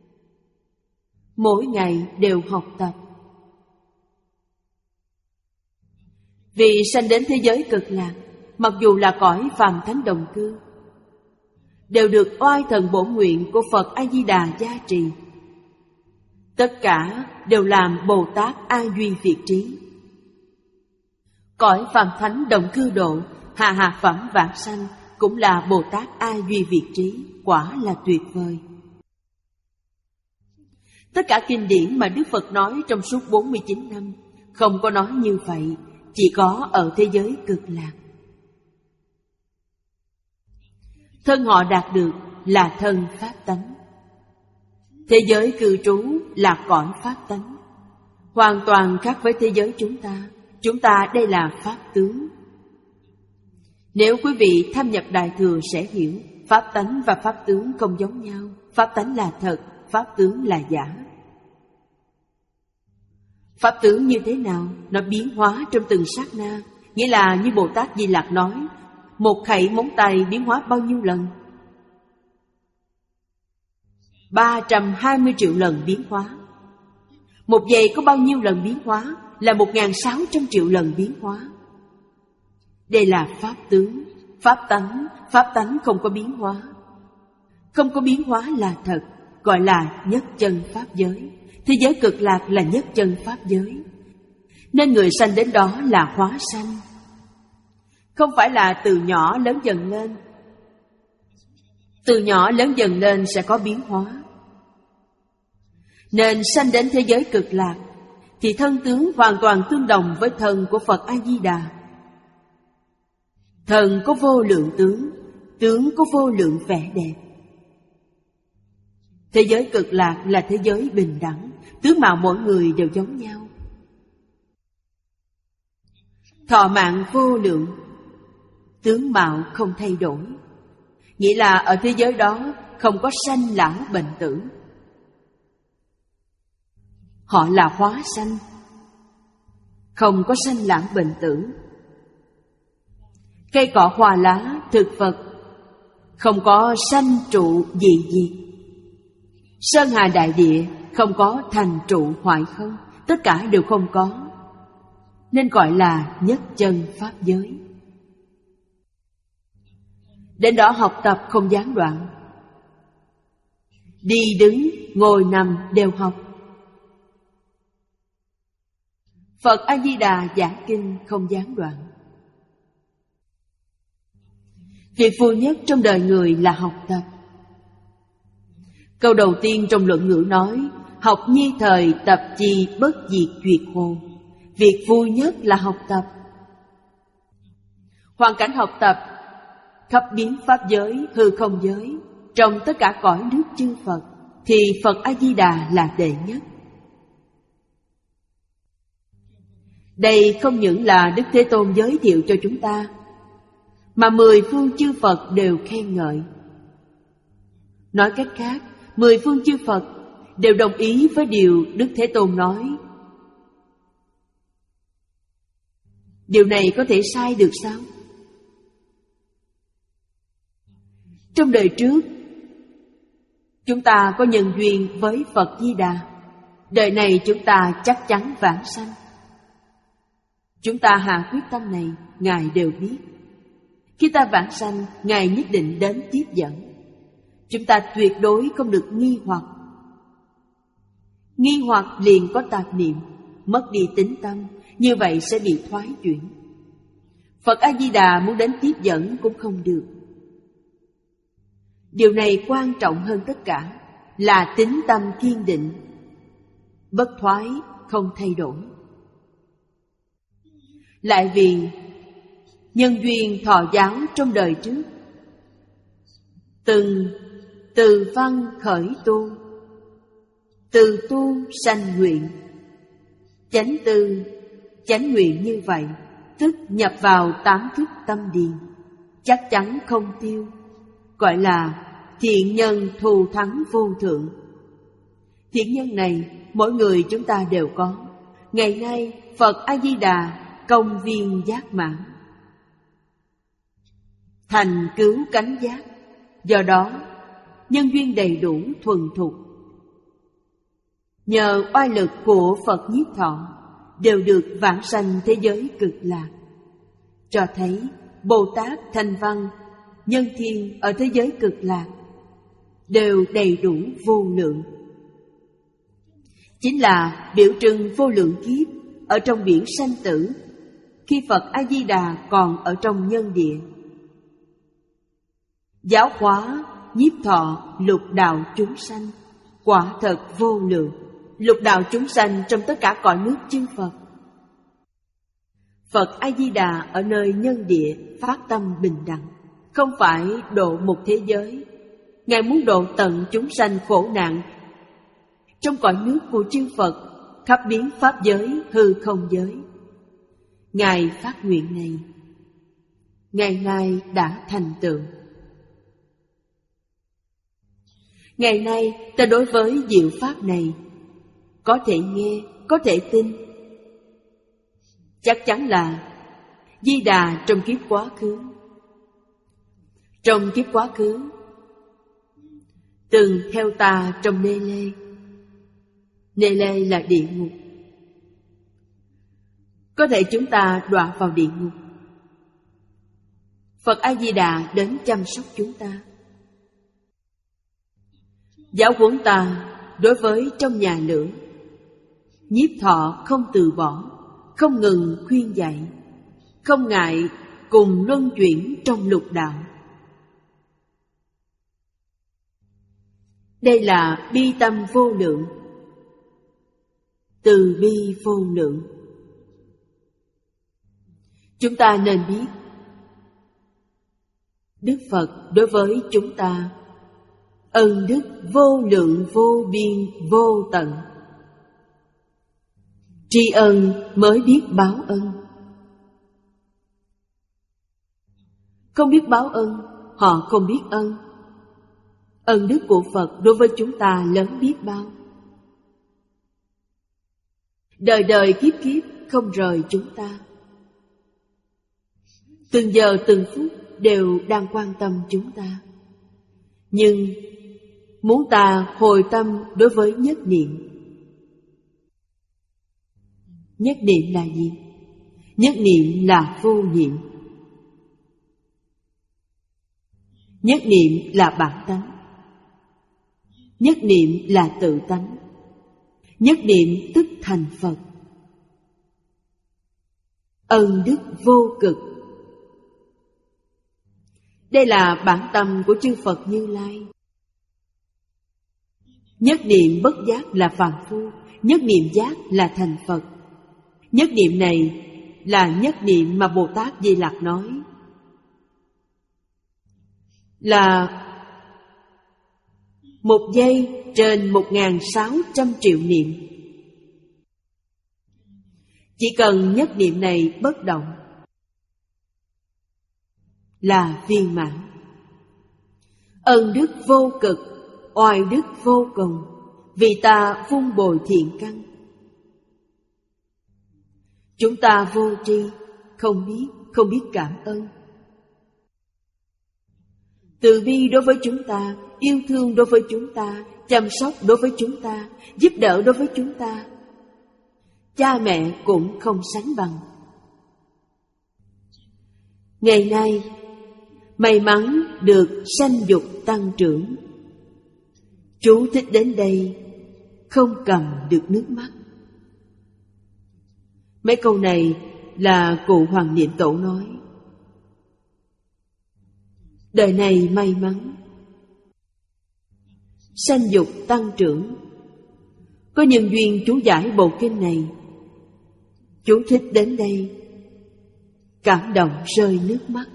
Mỗi ngày đều học tập. Vì sanh đến thế giới Cực Lạc, mặc dù là cõi phàm thánh đồng cư, đều được oai thần bổn nguyện của Phật A-di-đà gia trì. Tất cả đều làm Bồ Tát A Duy Việt Trí. Cõi phàm thánh đồng cư độ, hạ hạ phẩm vãng sanh cũng là Bồ Tát A Duy Việt Trí, quả là tuyệt vời. Tất cả kinh điển mà Đức Phật nói trong suốt bốn mươi chín năm không có nói như vậy, chỉ có ở thế giới Cực Lạc. Thân họ đạt được là thân Pháp tánh. Thế giới cư trú là cõi Pháp tánh, hoàn toàn khác với thế giới chúng ta. Chúng ta đây là Pháp tướng. Nếu quý vị thâm nhập Đại Thừa sẽ hiểu, Pháp tánh và Pháp tướng không giống nhau. Pháp tánh là thật, Pháp tướng là giả. Pháp tướng như thế nào? Nó biến hóa trong từng sát na. Nghĩa là như Bồ Tát Di Lặc nói, một khẩy móng tay biến hóa bao nhiêu lần? ba trăm hai mươi triệu lần biến hóa. Một giây có bao nhiêu lần biến hóa? Là một nghìn sáu trăm triệu lần biến hóa. Đây là Pháp tướng. Pháp tánh, Pháp tánh không có biến hóa. Không có biến hóa là thật, gọi là nhất chân Pháp giới. Thế giới Cực Lạc là nhất chân Pháp giới, nên người sanh đến đó là hóa sanh, không phải là từ nhỏ lớn dần lên. Từ nhỏ lớn dần lên sẽ có biến hóa. Nên sanh đến thế giới Cực Lạc thì thân tướng hoàn toàn tương đồng với thân của Phật A-di-đà. Thần có vô lượng tướng, tướng có vô lượng vẻ đẹp. Thế giới cực lạc là thế giới bình đẳng, tướng mạo mỗi người đều giống nhau. Thọ mạng vô lượng, tướng mạo không thay đổi. Nghĩa là ở thế giới đó không có sanh lão bệnh tử. Họ là hóa sanh, không có sanh lão bệnh tử. Cây cỏ hoa lá, thực vật không có sanh trụ dị diệt. Sơn hà đại địa không có thành trụ hoại không, tất cả đều không có, nên gọi là nhất chân pháp giới. Đến đó học tập không gián đoạn, đi đứng, ngồi nằm đều học. Phật A-di-đà giảng kinh không gián đoạn. Việc vui nhất trong đời người là học tập. Câu đầu tiên trong luận ngữ nói: học nhi thời tập chi bất diệt duyệt hồ. Việc vui nhất là học tập. Hoàn cảnh học tập khắp biến pháp giới, hư không giới, trong tất cả cõi nước chư Phật, thì Phật A-di-đà là đệ nhất. Đây không những là Đức Thế Tôn giới thiệu cho chúng ta, mà mười phương chư Phật đều khen ngợi. Nói cách khác, mười phương chư Phật đều đồng ý với điều Đức Thế Tôn nói. Điều này có thể sai được sao? Trong đời trước, chúng ta có nhân duyên với Phật Di Đà. Đời này chúng ta chắc chắn vãng sanh. Chúng ta hạ quyết tâm này, Ngài đều biết. Khi ta vãng sanh, Ngài nhất định đến tiếp dẫn. Chúng ta tuyệt đối không được nghi hoặc. Nghi hoặc liền có tạp niệm, mất đi tín tâm, như vậy sẽ bị thoái chuyển. Phật A-di-đà muốn đến tiếp dẫn cũng không được. Điều này quan trọng hơn tất cả là tín tâm kiên định, bất thoái, không thay đổi. Lại vì nhân duyên thọ giáo trong đời trước, từng từ văn khởi tu, từ tu sanh nguyện. Chánh tư, chánh nguyện như vậy, tức nhập vào tám thức tâm điền, chắc chắn không tiêu, gọi là thiện nhân thù thắng vô thượng. Thiện nhân này mỗi người chúng ta đều có. Ngày nay Phật A-di-đà công viên giác mãn, thành cứu cánh giác. Do đó nhân duyên đầy đủ thuần thục, nhờ oai lực của Phật Nhiếp Thọ đều được vãng sanh thế giới cực lạc. Cho thấy Bồ Tát, Thanh Văn, Nhân Thiên ở thế giới cực lạc đều đầy đủ vô lượng. Chính là biểu trưng vô lượng kiếp ở trong biển sanh tử, khi Phật A-di-đà còn ở trong nhân địa. Giáo hóa nhiếp thọ lục đạo chúng sanh, quả thật vô lượng. Lục đạo chúng sanh trong tất cả cõi nước chư Phật. Phật A-di-đà ở nơi nhân địa phát tâm bình đẳng, không phải độ một thế giới. Ngài muốn độ tận chúng sanh khổ nạn trong cõi nước của chư Phật, khắp biến pháp giới, hư không giới. Ngài phát nguyện này, ngày nay đã thành tựu. Ngày nay ta đối với diệu pháp này có thể nghe, có thể tin. Chắc chắn là Di Đà trong kiếp quá khứ, trong kiếp quá khứ từng theo ta trong nê lê. Nê lê là địa ngục. Có thể chúng ta đọa vào địa ngục, Phật A-di-đà đến chăm sóc chúng ta, giáo huấn ta đối với trong nhà lửa. Nhiếp thọ không từ bỏ, không ngừng khuyên dạy, không ngại cùng luân chuyển trong lục đạo. Đây là bi tâm vô lượng, từ bi vô lượng. Chúng ta nên biết, Đức Phật đối với chúng ta ân đức vô lượng vô biên vô tận. Tri ân mới biết báo ân. Không biết báo ân, họ không biết ân. Ân đức của Phật đối với chúng ta lớn biết bao. Đời đời kiếp kiếp không rời chúng ta. Từng giờ từng phút đều đang quan tâm chúng ta. Nhưng muốn ta hồi tâm đối với nhất niệm. Nhất niệm là gì? Nhất niệm là vô niệm. Nhất niệm là bản tánh. Nhất niệm là tự tánh. Nhất niệm tức thành Phật. Ân đức vô cực. Đây là bản tâm của chư Phật Như Lai. Nhất niệm bất giác là phàm phu, nhất niệm giác là thành Phật. Nhất niệm này là nhất niệm mà Bồ Tát Di Lặc nói là một giây trên một ngàn sáu trăm triệu niệm. Chỉ cần nhất niệm này bất động là viên mãn. Ân đức vô cực, oai đức vô cùng, vì ta vun bồi thiện căn. Chúng ta vô tri, không biết, không biết cảm ơn. Từ bi đối với chúng ta, yêu thương đối với chúng ta, chăm sóc đối với chúng ta, giúp đỡ đối với chúng ta. Cha mẹ cũng không sánh bằng. Ngày nay, may mắn được sanh dục tăng trưởng. Chú thích đến đây, không cầm được nước mắt. Mấy câu này là cụ Hoàng Niệm Tổ nói. Đời này may mắn, sanh dục tăng trưởng. Có nhân duyên chú giải bộ kinh này, chú thích đến đây, cảm động rơi nước mắt.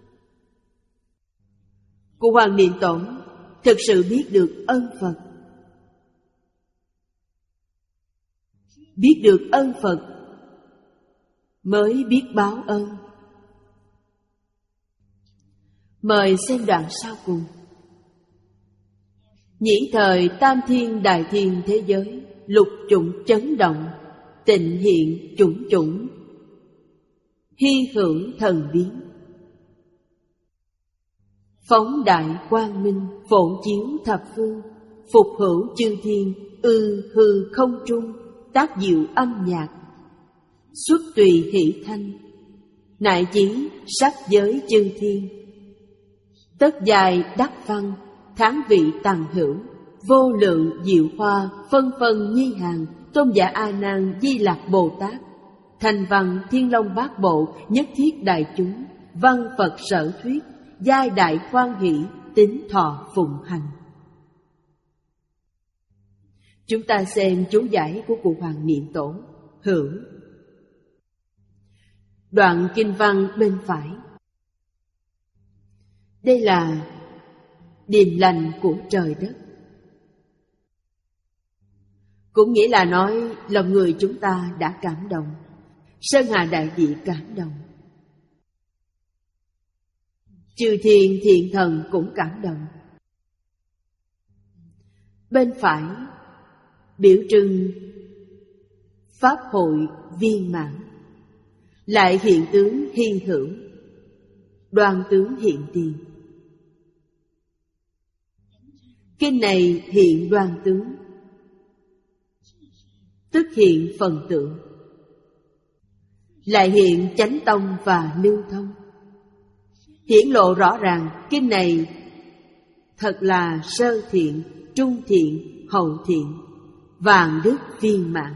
Cụ Hoàng Niệm Tổ thực sự biết được ơn Phật. Biết được ơn Phật mới biết báo ơn. Mời xem đoạn sau cùng. Nhĩ thời tam thiên đại thiên thế giới, lục chủng chấn động, tịnh hiện chủng chủng, hy hữu thần biến. Phóng đại quang minh, phổ chiếu thập phương, phục hữu chư thiên, ư hư không trung, tác diệu âm nhạc, xuất tùy hỷ thanh, nại chí sắc giới chư thiên. Tất dài đắc văn, tháng vị tằng hữu, vô lượng diệu hoa, phân phân nhi hàng, tôn giả A Nan Di Lặc Bồ Tát, thành văn Thiên Long Bát Bộ, nhất thiết đại chúng, văn Phật sở thuyết, giai đại khoan hỷ, tín thọ phụng hành. Chúng ta xem chú giải của cụ Hoàng Niệm Tổ. Hữu, đoạn kinh văn bên phải. Đây là điềm lành của trời đất. Cũng nghĩa là nói lòng người chúng ta đã cảm động, sơn hà đại địa cảm động, chư thiên thiện thần cũng cảm động. Bên phải biểu trưng pháp hội viên mãn, lại hiện tướng hy hữu, đoan tướng hiện tiền. Kinh này hiện đoan tướng, tức hiện phần tượng, lại hiện chánh tông và lưu thông. Hiển lộ rõ ràng kinh này thật là sơ thiện, trung thiện, hậu thiện, vạn đức viên mãn.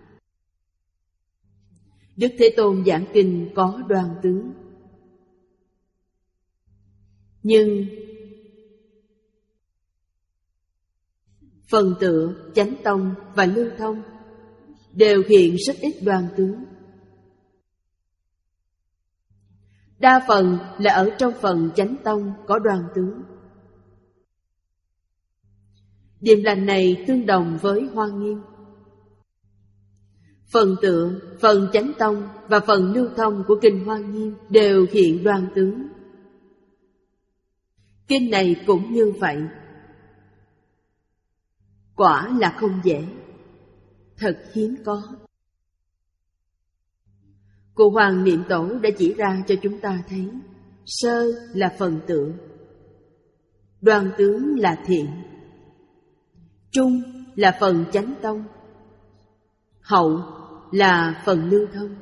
Đức Thế Tôn giảng kinh có đoan tướng, nhưng phần tựa, chánh tông và lưu thông đều hiện rất ít đoan tướng. Đa phần là ở trong phần chánh tông có Đoan tướng. Điềm lành này tương đồng với Hoa Nghiêm. Phần tựa, phần chánh tông và phần lưu thông của kinh Hoa Nghiêm đều hiện Đoan tướng. Kinh này cũng như vậy. Quả là không dễ, thật hiếm có. Cụ Hoàng Niệm Tổ đã chỉ ra cho chúng ta thấy, sơ là phần tựa, Đoan tướng là thiện, trung là phần chánh tông, hậu là phần lưu thông.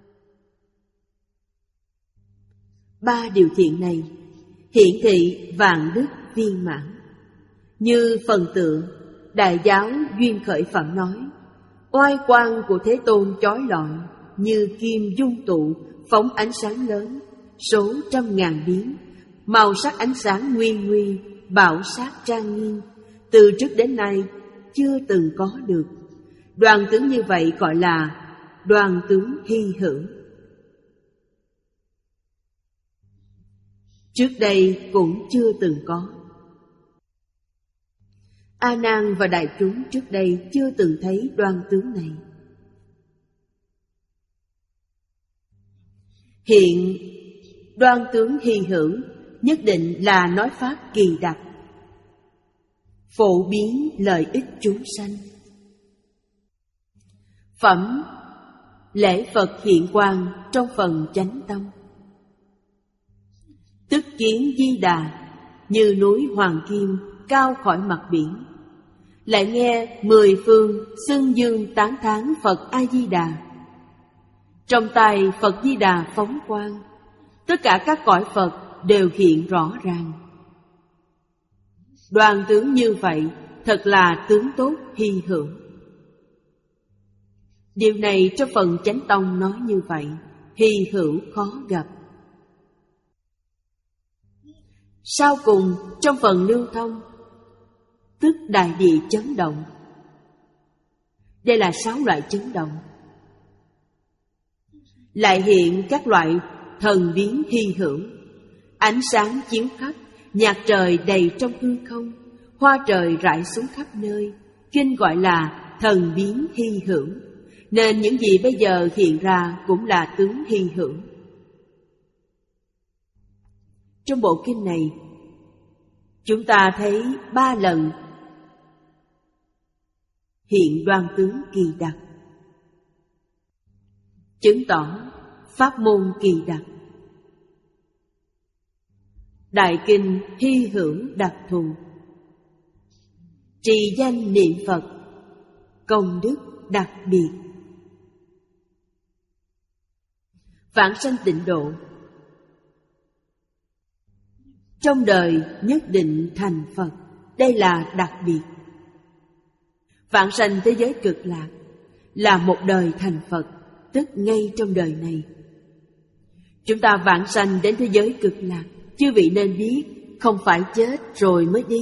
Ba điều thiện này hiển thị vạn đức viên mãn. Như phần tựa, Đại giáo Duyên Khởi Phẩm nói, oai quang của Thế Tôn chói lọi, như kim dung tụ, phóng ánh sáng lớn, số trăm ngàn biến, màu sắc ánh sáng nguyên nguy, bảo sát trang nghiêm, từ trước đến nay chưa từng có được. Đoan tướng như vậy gọi là đoan tướng hy hữu. Trước đây cũng chưa từng có. A Nan và đại chúng trước đây chưa từng thấy đoan tướng này. Hiện đoan tướng hy hữu nhất định là nói pháp kỳ đặc, phổ biến lợi ích chúng sanh. Phẩm lễ Phật hiện quang trong phần chánh tâm. Tức kiến Di Đà như núi hoàng kim cao khỏi mặt biển. Lại nghe mười phương xưng dương tán thán Phật A Di Đà. Trong tay Phật Di Đà phóng quang, tất cả các cõi Phật đều hiện rõ ràng. Đoan tướng như vậy thật là tướng tốt hy hữu. Điều này trong phần chánh tông nói như vậy, hy hữu khó gặp. Sau cùng trong phần lưu thông, tức đại địa chấn động. Đây là sáu loại chấn động. Lại hiện các loại thần biến hy hữu, ánh sáng chiếu khắp, nhạc trời đầy trong hư không, hoa trời rải xuống khắp nơi. Kinh gọi là thần biến hy hữu, nên những gì bây giờ hiện ra cũng là tướng hy hữu. Trong bộ kinh này, chúng ta thấy ba lần hiện đoan tướng kỳ đặc, chứng tỏ pháp môn kỳ đặc. Đại kinh hy hữu đặc thù, trì danh niệm Phật, công đức đặc biệt. Vãng sanh tịnh độ, trong đời nhất định thành Phật. Đây là đặc biệt. Vãng sanh thế giới cực lạc là một đời thành Phật, tức ngay trong đời này. Chúng ta vãng sanh đến thế giới cực lạc, chư vị nên biết, không phải chết rồi mới đi,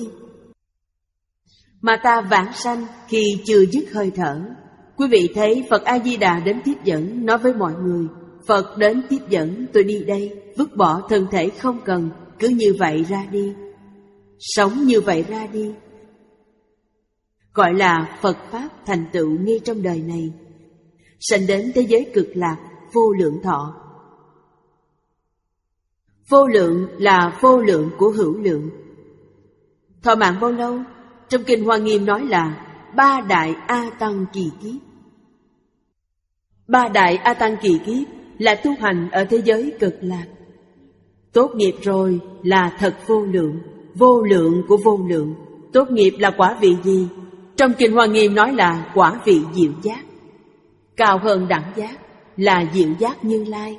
mà ta vãng sanh khi chưa dứt hơi thở. Quý vị thấy Phật A Di Đà đến tiếp dẫn, nói với mọi người, Phật đến tiếp dẫn, tôi đi đây, vứt bỏ thân thể không cần, cứ như vậy ra đi, sống như vậy ra đi. Gọi là Phật Pháp thành tựu ngay trong đời này, sanh đến thế giới cực lạc vô lượng thọ. Vô lượng là vô lượng của hữu lượng. Thọ mạng bao lâu? Trong kinh Hoa Nghiêm nói là ba đại A Tăng kỳ kiếp. Ba đại A Tăng kỳ kiếp là tu hành ở thế giới cực lạc. Tốt nghiệp rồi là thật vô lượng, vô lượng của vô lượng. Tốt nghiệp là quả vị gì? Trong kinh Hoa Nghiêm nói là quả vị diệu giác. Cao hơn đẳng giác là diệu giác Như Lai.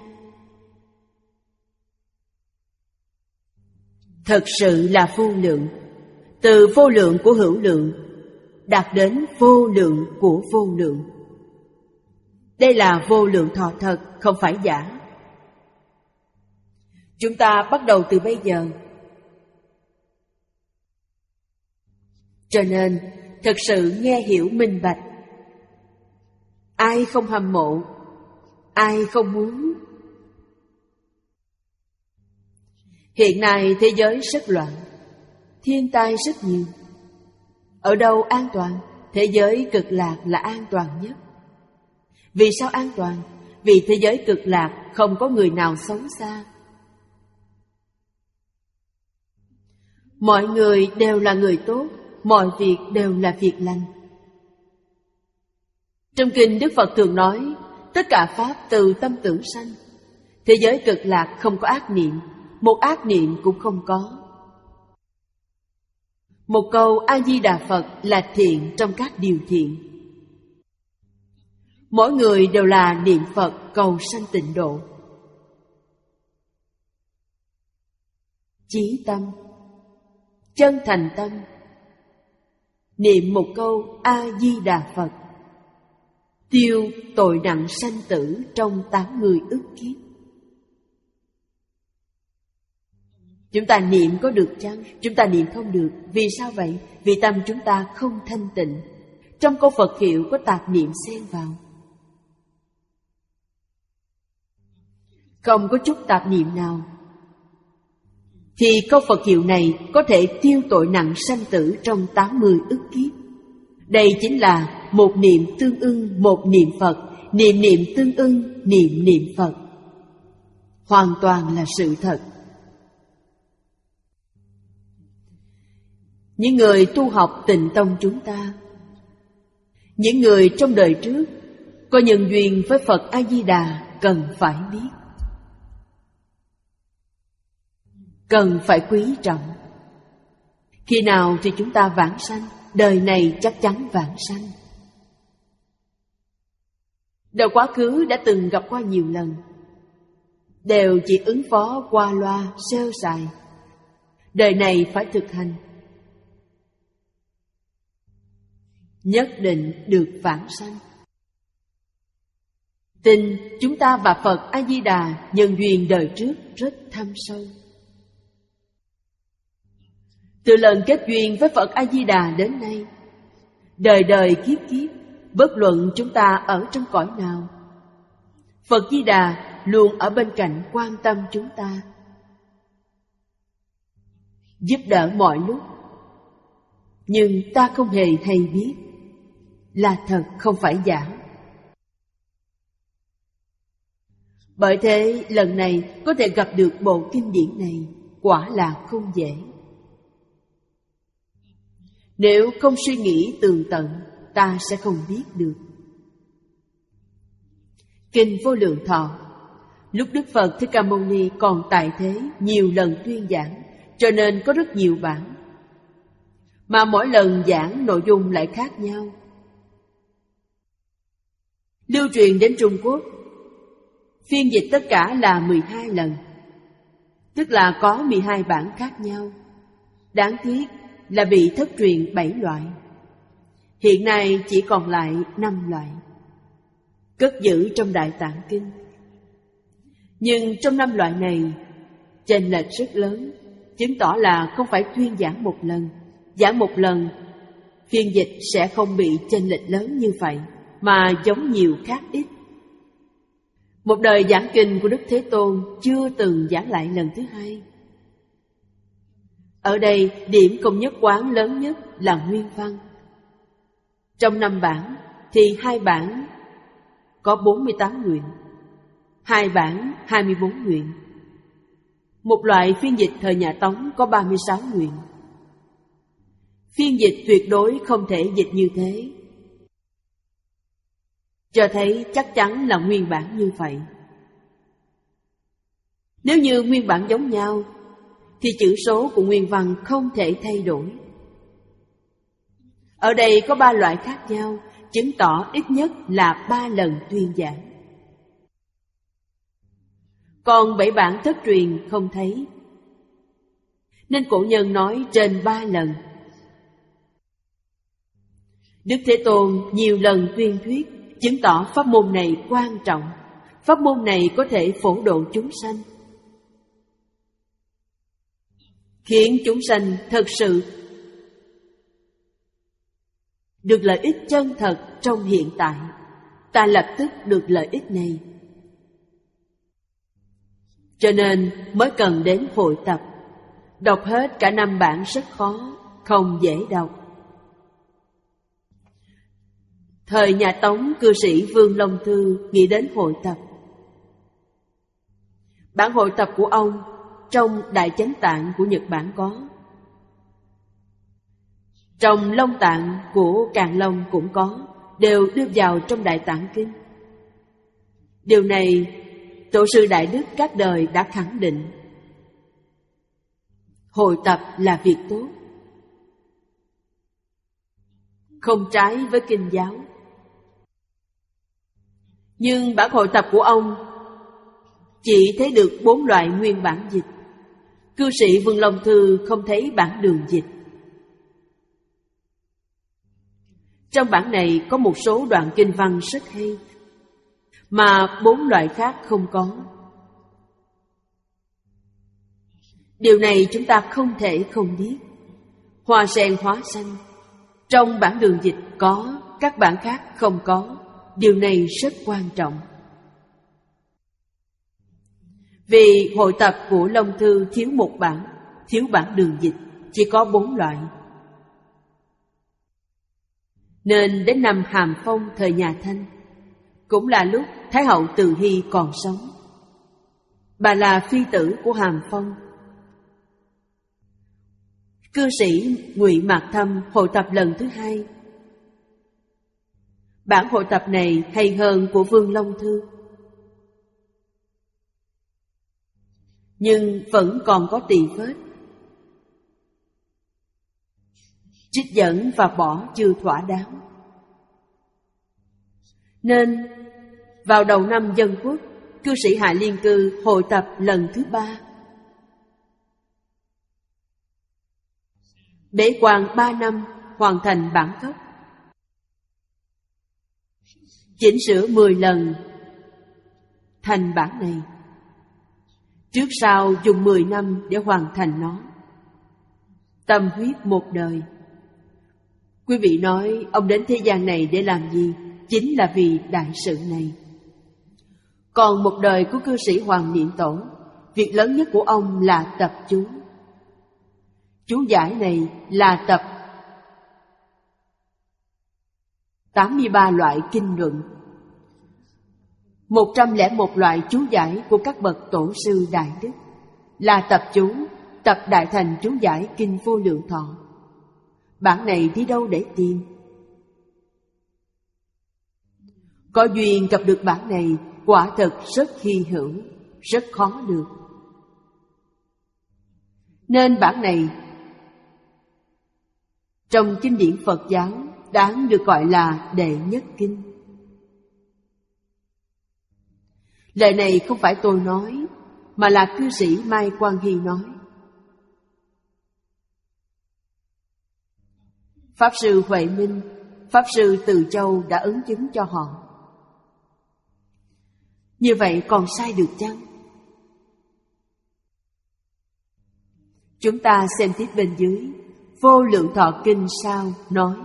Thật sự là vô lượng. Từ vô lượng của hữu lượng đạt đến vô lượng của vô lượng. Đây là vô lượng thọ thật, không phải giả. Chúng ta bắt đầu từ bây giờ. Cho nên thật sự nghe hiểu minh bạch. Ai không hâm mộ, ai không muốn, Hiện nay thế giới rất loạn, thiên tai rất nhiều. Ở đâu an toàn? Thế giới cực lạc là an toàn nhất. Vì sao an toàn? Vì thế giới cực lạc không có người nào xấu xa. Mọi người đều là người tốt, mọi việc đều là việc lành. Trong kinh Đức Phật thường nói, tất cả pháp từ tâm tưởng sanh. Thế giới cực lạc không có ác niệm, một ác niệm cũng không có. Một câu A-di-đà Phật là thiện trong các điều thiện. Mỗi người đều là niệm Phật cầu sanh tịnh độ. Chí tâm, chân thành tâm, niệm một câu A-di-đà Phật, tiêu tội nặng sanh tử trong tám mươi ức kiếp. Chúng ta niệm có được chăng? Chúng ta niệm không được. Vì sao vậy? Vì tâm chúng ta không thanh tịnh. Trong câu Phật hiệu có tạp niệm xen vào. Không có chút tạp niệm nào, thì câu Phật hiệu này có thể tiêu tội nặng sanh tử trong tám mươi ức kiếp. Đây chính là một niệm tương ưng một niệm Phật, niệm niệm tương ưng niệm niệm Phật. Hoàn toàn là sự thật. Những người tu học Tịnh Tông chúng ta, những người trong đời trước có nhân duyên với Phật A-di-đà cần phải biết, cần phải quý trọng. Khi nào thì chúng ta vãng sanh? Đời này chắc chắn vãng sanh. Đời quá khứ đã từng gặp qua nhiều lần, đều chỉ ứng phó qua loa, sơ sài. Đời này phải thực hành, nhất định được vãng sanh. Tin chúng ta và Phật A-di-đà nhân duyên đời trước rất thâm sâu. Từ lần kết duyên với Phật A-di-đà đến nay, đời đời kiếp kiếp, bất luận chúng ta ở trong cõi nào, Phật Di-đà luôn ở bên cạnh quan tâm chúng ta, giúp đỡ mọi lúc. Nhưng ta không hề hay biết, là thật không phải giả. Bởi thế lần này có thể gặp được bộ kinh điển này quả là không dễ. Nếu không suy nghĩ tường tận, ta sẽ không biết được. Kinh Vô Lượng Thọ, lúc Đức Phật Thích Ca Mâu Ni còn tại thế nhiều lần tuyên giảng, cho nên có rất nhiều bản, mà mỗi lần giảng nội dung lại khác nhau. Lưu truyền đến Trung Quốc, phiên dịch tất cả là mười hai lần, tức là có mười hai bản khác nhau. Đáng tiếc là bị thất truyền bảy loại, hiện nay chỉ còn lại năm loại, cất giữ trong Đại Tạng Kinh. Nhưng trong năm loại này, chênh lệch rất lớn, chứng tỏ là không phải tuyên giảng một lần. Giảng một lần, phiên dịch sẽ không bị chênh lệch lớn như vậy, mà giống nhiều khác ít. Một đời giảng kinh của Đức Thế Tôn chưa từng giảng lại lần thứ hai. Ở đây, điểm công nhất quán lớn nhất là nguyên văn. Trong năm bản thì hai bản có bốn mươi tám nguyện, hai bản hai mươi bốn nguyện. Một loại phiên dịch thời nhà Tống có ba mươi sáu nguyện. Phiên dịch tuyệt đối không thể dịch như thế, cho thấy chắc chắn là nguyên bản như vậy. Nếu như nguyên bản giống nhau, thì chữ số của nguyên văn không thể thay đổi. Ở đây có ba loại khác nhau, chứng tỏ ít nhất là ba lần tuyên giảng. Còn bảy bản thất truyền không thấy, nên cổ nhân nói trên ba lần. Đức Thế Tôn nhiều lần tuyên thuyết, chứng tỏ pháp môn này quan trọng, pháp môn này có thể phổ độ chúng sanh, khiến chúng sanh thật sự được lợi ích chân thật trong hiện tại. Ta lập tức được lợi ích này. Cho nên mới cần đến hội tập. Đọc hết cả năm bản rất khó, không dễ đọc. Thời nhà Tống, cư sĩ Vương Long Thư nghĩ đến hội tập. Bản hội tập của ông trong Đại Chánh Tạng của Nhật Bản có, trong Long Tạng của Càn Long cũng có, đều đưa vào trong Đại Tạng Kinh. Điều này Tổ sư Đại Đức các đời đã khẳng định. Hội tập là việc tốt, không trái với kinh giáo. Nhưng bản hội tập của ông chỉ thấy được bốn loại nguyên bản dịch. Cư sĩ Vương Long Thư không thấy bản đường dịch. Trong bản này có một số đoạn kinh văn rất hay, mà bốn loại khác không có. Điều này chúng ta không thể không biết. Hoa sen hóa xanh, trong bản đường dịch có, các bản khác không có. Điều này rất quan trọng. Vì hội tập của Long Thư thiếu một bản, thiếu bản đường dịch, chỉ có bốn loại. Nên đến năm Hàm Phong thời nhà Thanh, cũng là lúc Thái hậu Từ Hy còn sống, bà là phi tử của Hàm Phong. Cư sĩ Ngụy Mạc Thâm hội tập lần thứ hai. Bản hội tập này hay hơn của Vương Long Thư, nhưng vẫn còn có tỳ vết. Trích dẫn và bỏ chưa thỏa đáng. Nên vào đầu năm Dân Quốc, cư sĩ Hạ Liên Cư hội tập lần thứ ba. Bế quan ba năm hoàn thành bản gốc, chỉnh sửa mười lần thành bản này. Trước sau dùng mười năm để hoàn thành nó. Tâm huyết một đời. Quý vị nói ông đến thế gian này để làm gì? Chính là vì đại sự này. Còn một đời của cư sĩ Hoàng Niệm Tổ, việc lớn nhất của ông là tập chú. Chú giải này là tập tám mươi ba loại kinh luận, một trăm lẻ một loại chú giải của các bậc tổ sư đại đức, là tập chú, tập đại thành chú giải Kinh Vô Lượng Thọ. Bản này đi đâu để tìm? Có duyên gặp được bản này quả thật rất hy hữu, rất khó được. Nên bản này trong kinh điển Phật giáo đáng được gọi là đệ nhất kinh. Lời này không phải tôi nói, mà là cư sĩ Mai Quang Hy nói. Pháp sư Huệ Minh, Pháp sư Từ Châu đã ứng chứng cho họ. Như vậy còn sai được chăng? Chúng ta xem tiếp bên dưới. Vô Lượng Thọ Kinh sao nói.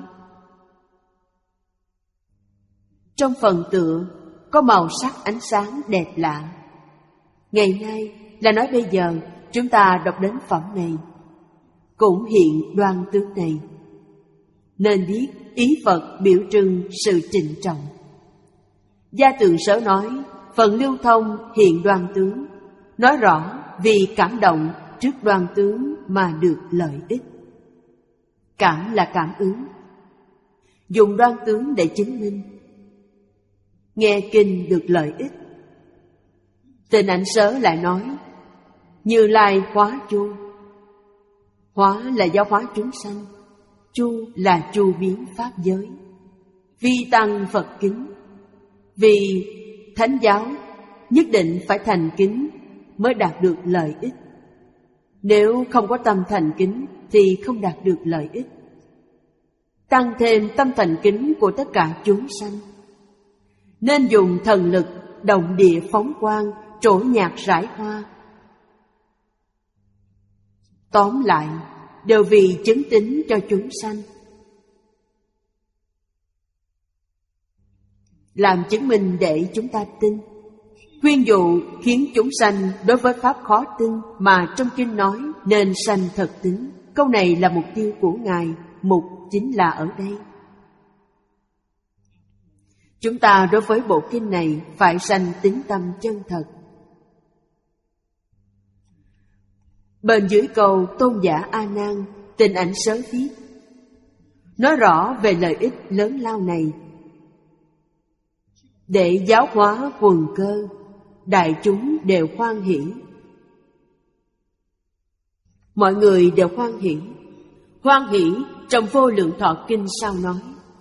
Trong phần tựa có màu sắc ánh sáng đẹp lạ. Ngày nay là nói bây giờ chúng ta đọc đến phẩm này, cũng hiện đoan tướng này. Nên biết ý Phật biểu trưng sự trịnh trọng. Gia Tượng Sớ nói phần lưu thông hiện đoan tướng, nói rõ vì cảm động trước đoan tướng mà được lợi ích. Cảm là cảm ứng, dùng đoan tướng để chứng minh. Nghe kinh được lợi ích. Tên Ảnh Sớ lại nói Như Lai hóa chu. Hóa là giáo hóa chúng sanh, chu là chu biến pháp giới. Vi tăng Phật kính. Vì thánh giáo nhất định phải thành kính mới đạt được lợi ích. Nếu không có tâm thành kính thì không đạt được lợi ích. Tăng thêm tâm thành kính của tất cả chúng sanh. Nên dùng thần lực động địa phóng quang, trổ nhạc rải hoa. Tóm lại, đều vì chứng tín cho chúng sanh. Làm chứng minh để chúng ta tin. khuyên dụ khiến chúng sanh đối với pháp khó tin mà trong kinh nói nên sanh thật tín. Câu này là mục tiêu của Ngài, mục chính là ở đây. Chúng ta đối với bộ kinh này phải sanh tín tâm chân thật. Bên dưới câu tôn giả A Nan, Tình Ảnh Sớ viết, nói rõ về lợi ích lớn lao này. Để giáo hóa quần cơ, đại chúng đều hoan hỷ. Mọi người đều hoan hỷ. Hoan hỷ trong Vô Lượng Thọ Kinh sao nói?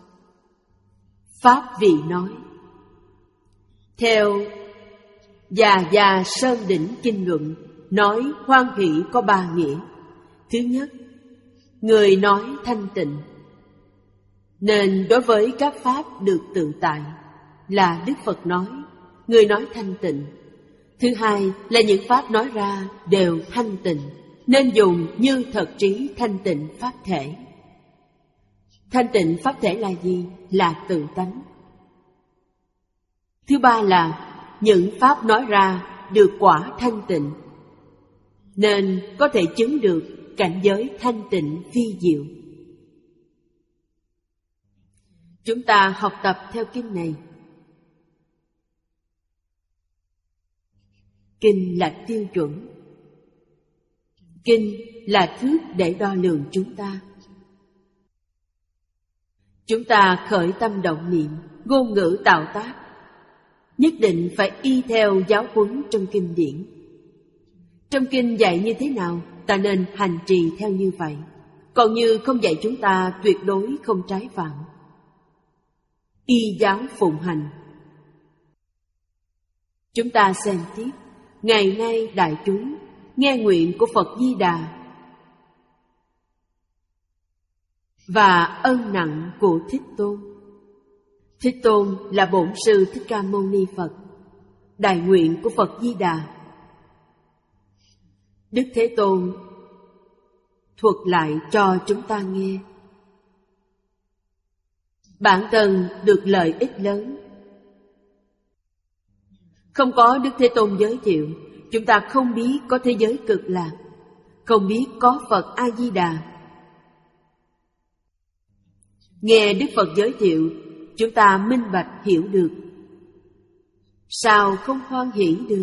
Pháp vị nói. Theo Già Già Sơn Đỉnh Kinh Luận, nói hoan hỷ có ba nghĩa. Thứ nhất, người nói thanh tịnh, nên đối với các pháp được tự tại, là Đức Phật nói, người nói thanh tịnh. Thứ hai là những pháp nói ra đều thanh tịnh, nên dùng như thật trí thanh tịnh pháp thể. Thanh tịnh pháp thể là gì? Là tự tánh. Thứ ba là những pháp nói ra được quả thanh tịnh, nên có thể chứng được cảnh giới thanh tịnh vi diệu. Chúng ta học tập theo kinh này. Kinh là tiêu chuẩn. Kinh là thước để đo lường chúng ta. Chúng ta khởi tâm động niệm, ngôn ngữ tạo tác, nhất định phải y theo giáo huấn trong kinh điển. Trong kinh dạy như thế nào, ta nên hành trì theo như vậy. Còn như không dạy chúng ta tuyệt đối không trái phạm. Y giáo phụng hành. Chúng ta xem tiếp. Ngày nay đại chúng nghe nguyện của Phật Di Đà và ân nặng của Thích Tôn. Thích Tôn là Bổn Sư Thích Ca Mâu Ni Phật, đại nguyện của Phật Di Đà. Đức Thế Tôn thuật lại cho chúng ta nghe. Bản thân được lợi ích lớn. Không có Đức Thế Tôn giới thiệu, chúng ta không biết có thế giới cực lạc, không biết có Phật A-di-đà. Nghe Đức Phật giới thiệu, chúng ta minh bạch hiểu được. Sao không hoan hỷ được?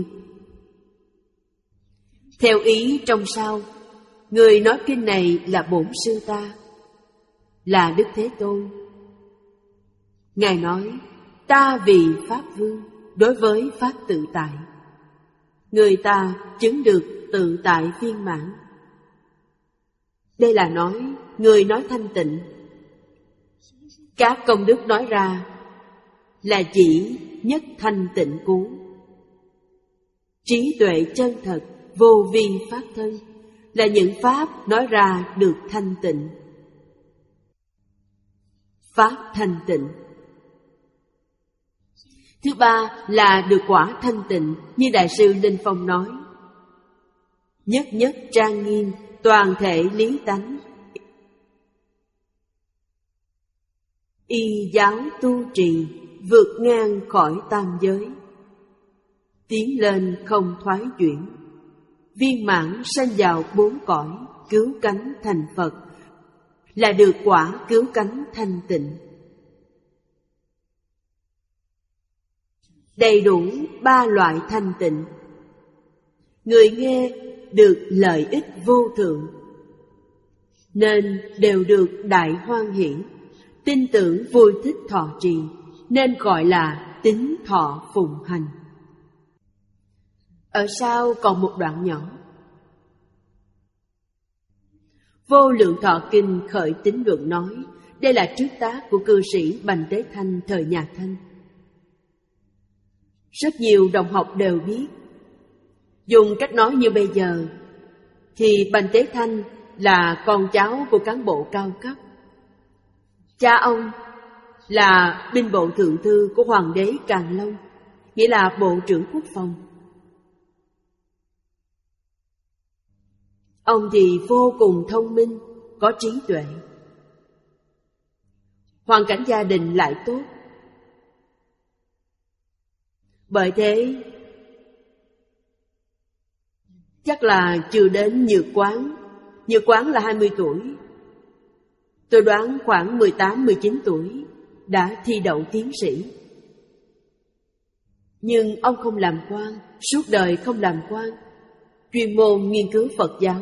Theo ý trong sau, người nói kinh này là Bổn Sư ta, là Đức Thế Tôn. Ngài nói, ta vì Pháp Vương, đối với Pháp tự tại. Người ta chứng được tự tại viên mãn. Đây là nói, người nói thanh tịnh. Các công đức nói ra là chỉ nhất thanh tịnh cú. Trí tuệ chân thật, vô vi pháp thân là những pháp nói ra được thanh tịnh. Pháp thanh tịnh. Thứ ba là được quả thanh tịnh, như Đại sư Linh Phong nói. Nhất nhất trang nghiêm, toàn thể lý tánh. Y giáo tu trì, vượt ngang khỏi tam giới. Tiến lên không thoái chuyển. Viên mãn sanh vào bốn cõi, cứu cánh thành Phật, là được quả cứu cánh thanh tịnh. Đầy đủ ba loại thanh tịnh. Người nghe được lợi ích vô thượng, nên đều được đại hoan hỷ, tin tưởng vui thích thọ trì, nên gọi là tín thọ phụng hành. Ở sau còn một đoạn nhỏ. Vô Lượng Thọ Kinh khởi tín luận nói, đây là trước tác của cư sĩ Bành Tế Thanh thời nhà Thanh. Rất nhiều đồng học đều biết. Dùng cách nói như bây giờ thì Bành Tế Thanh là con cháu của cán bộ cao cấp. Cha ông là binh bộ thượng thư của Hoàng đế Càn Long, nghĩa là Bộ trưởng Quốc phòng. Ông thì vô cùng thông minh, có trí tuệ. Hoàn cảnh gia đình lại tốt. Bởi thế, Chắc là chưa đến Nhược Quán. Nhược Quán là hai mươi tuổi. Tôi đoán khoảng mười tám, mười chín tuổi đã thi đậu tiến sĩ. Nhưng ông không làm quan, suốt đời không làm quan, chuyên môn nghiên cứu Phật giáo.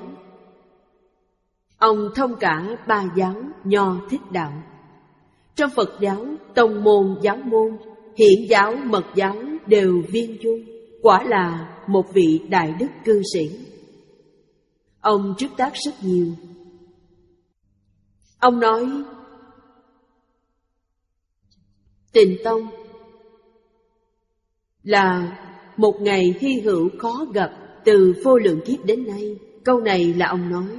Ông thông cả ba giáo Nho Thích Đạo. Trong Phật giáo, tông môn, giáo môn, hiển giáo, mật giáo đều viên chung. Quả là một vị đại đức cư sĩ. Ông trước tác rất nhiều. Ông nói Tịnh Tông là một ngày hy hữu khó gặp từ vô lượng kiếp đến nay. Câu này là ông nói.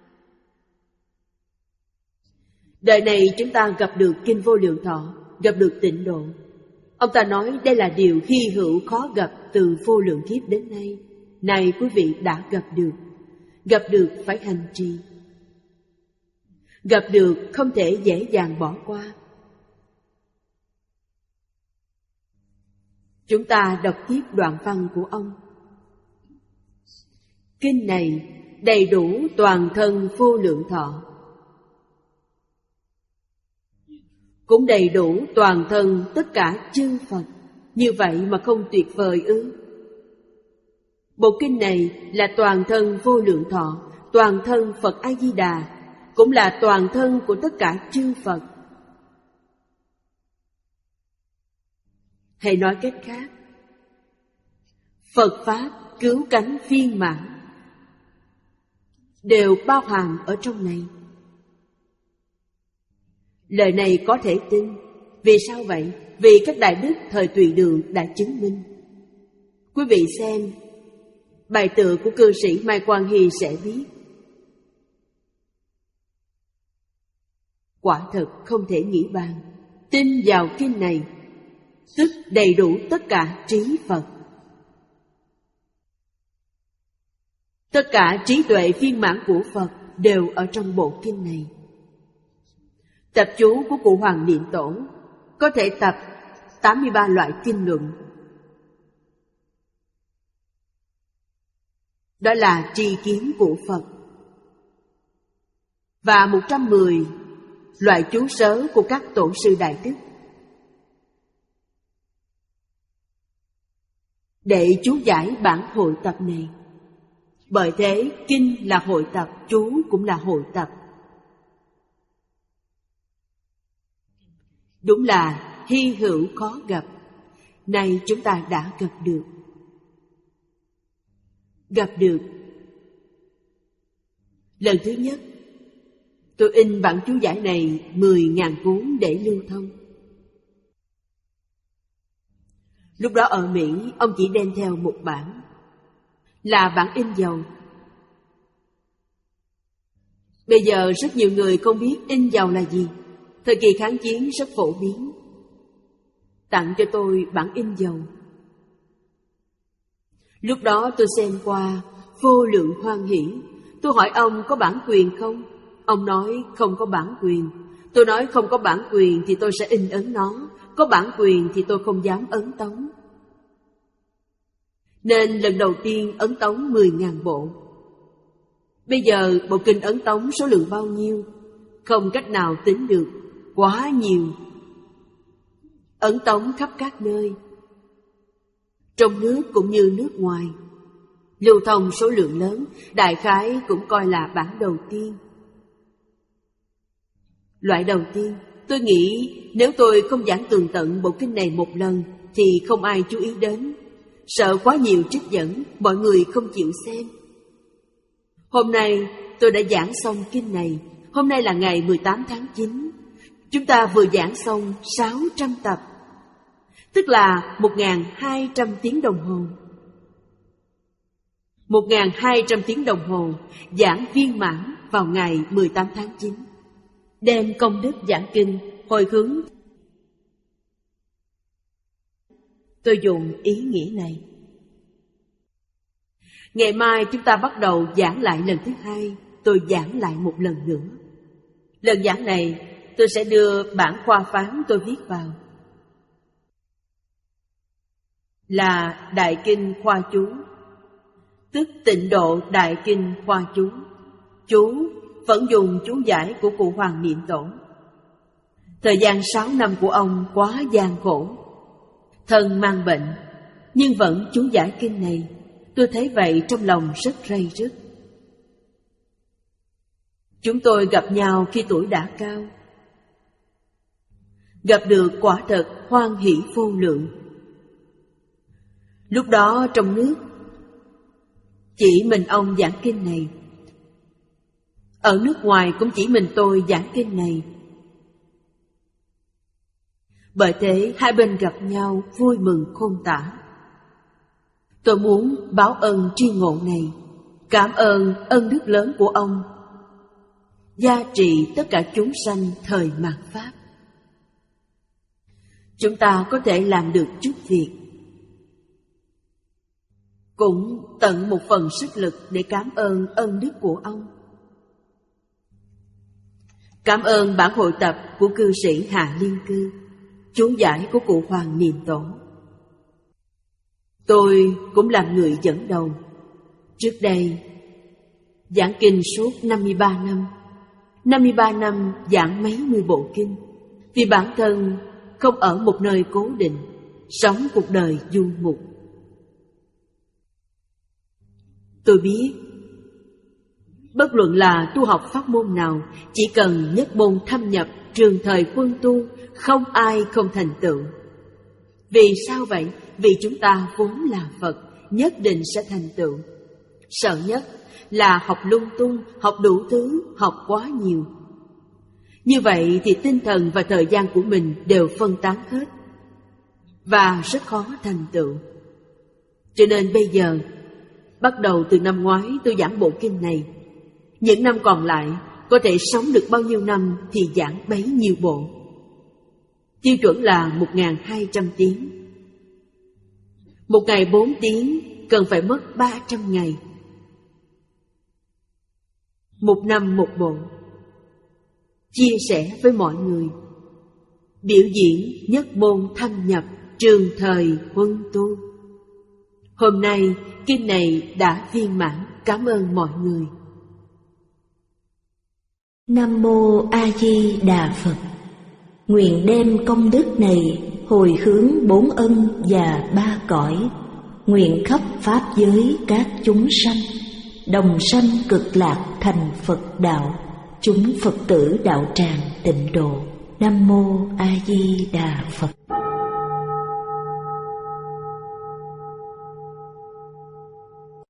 Đời này chúng ta gặp được Kinh Vô Lượng Thọ, gặp được tịnh độ. Ông ta nói đây là điều hy hữu khó gặp từ vô lượng kiếp đến nay. Này quý vị đã gặp được. Gặp được phải hành trì. Gặp được không thể dễ dàng bỏ qua. Chúng ta đọc tiếp đoạn văn của ông. Kinh này đầy đủ toàn thân vô lượng thọ, cũng đầy đủ toàn thân tất cả chư Phật. Như vậy mà không tuyệt vời ư? Bộ kinh này là toàn thân vô lượng thọ, toàn thân Phật A-di-đà, cũng là toàn thân của tất cả chư Phật. Hay nói cách khác, Phật Pháp cứu cánh viên mãn đều bao hàm ở trong này. Lời này có thể tin. Vì sao vậy? Vì các đại đức thời Tùy Đường đã chứng minh. Quý vị xem bài tựa của cư sĩ Mai Quang Hy sẽ biết. Quả thật không thể nghĩ bàn. Tin vào kinh này tức đầy đủ tất cả trí Phật. Tất cả trí tuệ viên mãn của Phật đều ở trong bộ kinh này. Tập chú của cụ Hoàng Niệm Tổ có thể tập tám mươi ba loại kinh luận. Đó là tri kiến của Phật. Và một trăm mười loại chú sớ của các tổ sư đại đức. Để chú giải bản hội tập này. Bởi thế, kinh là hội tập, chú cũng là hội tập. Đúng là hy hữu khó gặp. Nay chúng ta đã gặp được. Gặp được. Lần thứ nhất, tôi in bản chú giải này mười ngàn cuốn để lưu thông. Lúc đó ở Mỹ, ông chỉ đem theo một bản, là bản in dầu. Bây giờ rất nhiều người không biết in dầu là gì. Thời kỳ kháng chiến rất phổ biến. Tặng cho tôi bản in dầu. Lúc đó tôi xem qua, vô lượng hoan hỷ. Tôi hỏi ông có bản quyền không? Ông nói không có bản quyền. Tôi nói không có bản quyền thì tôi sẽ in ấn nó. Có bản quyền thì tôi không dám ấn tống. Nên lần đầu tiên ấn tống mười ngàn bộ. Bây giờ bộ kinh ấn tống số lượng bao nhiêu? Không cách nào tính được. Quá nhiều. Ấn tống khắp các nơi, trong nước cũng như nước ngoài. Lưu thông số lượng lớn, đại khái cũng coi là bản đầu tiên. Loại đầu tiên, tôi nghĩ nếu tôi không giảng tường tận bộ kinh này một lần thì không ai chú ý đến. Sợ quá nhiều trích dẫn, mọi người không chịu xem. Hôm nay tôi đã giảng xong kinh này. Hôm nay là ngày mười tám tháng chín. Chúng ta vừa giảng xong sáu trăm tập, tức là một nghìn hai trăm tiếng đồng hồ. một nghìn hai trăm tiếng đồng hồ giảng viên mãn vào ngày mười tám tháng chín. Đem công đức giảng kinh hồi hướng. Tôi dùng ý nghĩa này. Ngày mai chúng ta bắt đầu giảng lại lần thứ hai. Tôi giảng lại một lần nữa. Lần giảng này tôi sẽ đưa bản khoa phán tôi viết vào. Là Đại Kinh Khoa Chú. tức Tịnh Độ Đại Kinh Hoa Chú. Chú vẫn dùng chú giải của cụ Hoàng Niệm Tổ. Thời gian sáu năm của ông quá gian khổ. Thân mang bệnh, nhưng vẫn chú giải kinh này. Tôi thấy vậy trong lòng rất rây rứt. Chúng tôi gặp nhau khi tuổi đã cao. Gặp được quả thật hoan hỷ vô lượng. Lúc đó trong nước chỉ mình ông giảng kinh này. Ở nước ngoài cũng chỉ mình tôi giảng kinh này. Bởi thế hai bên gặp nhau vui mừng khôn tả. Tôi muốn báo ơn tri ngộ này, cảm ơn ân đức lớn của ông, gia trị tất cả chúng sanh thời mạt Pháp. Chúng ta có thể làm được chút việc, cũng tận một phần sức lực để cảm ơn ân đức của ông. Cảm ơn bản hội tập của cư sĩ Hạ Liên Cư, chú giải của cụ Hoàng Niệm Tổ. Tôi cũng làm người dẫn đầu. Trước đây giảng kinh suốt năm mươi ba năm, năm mươi ba năm giảng mấy mươi bộ kinh. Vì bản thân không ở một nơi cố định, sống cuộc đời du mục. Tôi biết, bất luận là tu học pháp môn nào, chỉ cần nhất môn thâm nhập trường thời quân tu, không ai không thành tựu. Vì sao vậy? Vì chúng ta vốn là Phật, nhất định sẽ thành tựu. Sợ nhất là học lung tung, học đủ thứ, học quá nhiều. Như vậy thì tinh thần và thời gian của mình đều phân tán hết, và rất khó thành tựu. Cho nên bây giờ, bắt đầu từ năm ngoái tôi giảng bộ kinh này. Những năm còn lại, có thể sống được bao nhiêu năm thì giảng bấy nhiêu bộ. Tiêu chuẩn là một nghìn hai trăm tiếng. Một ngày bốn tiếng cần phải mất ba trăm ngày. Một năm một bộ. Chia sẻ với mọi người. Biểu diễn nhất môn thâm nhập trường thời huân tu. Hôm nay kinh này đã viên mãn. Cảm ơn mọi người. Nam Mô A Di Đà Phật. Nguyện đem công đức này hồi hướng bốn ân và ba cõi. Nguyện khắp pháp giới các chúng sanh đồng sanh cực lạc thành Phật đạo. Chúng Phật tử đạo tràng Tịnh Độ. Nam Mô A Di Đà Phật.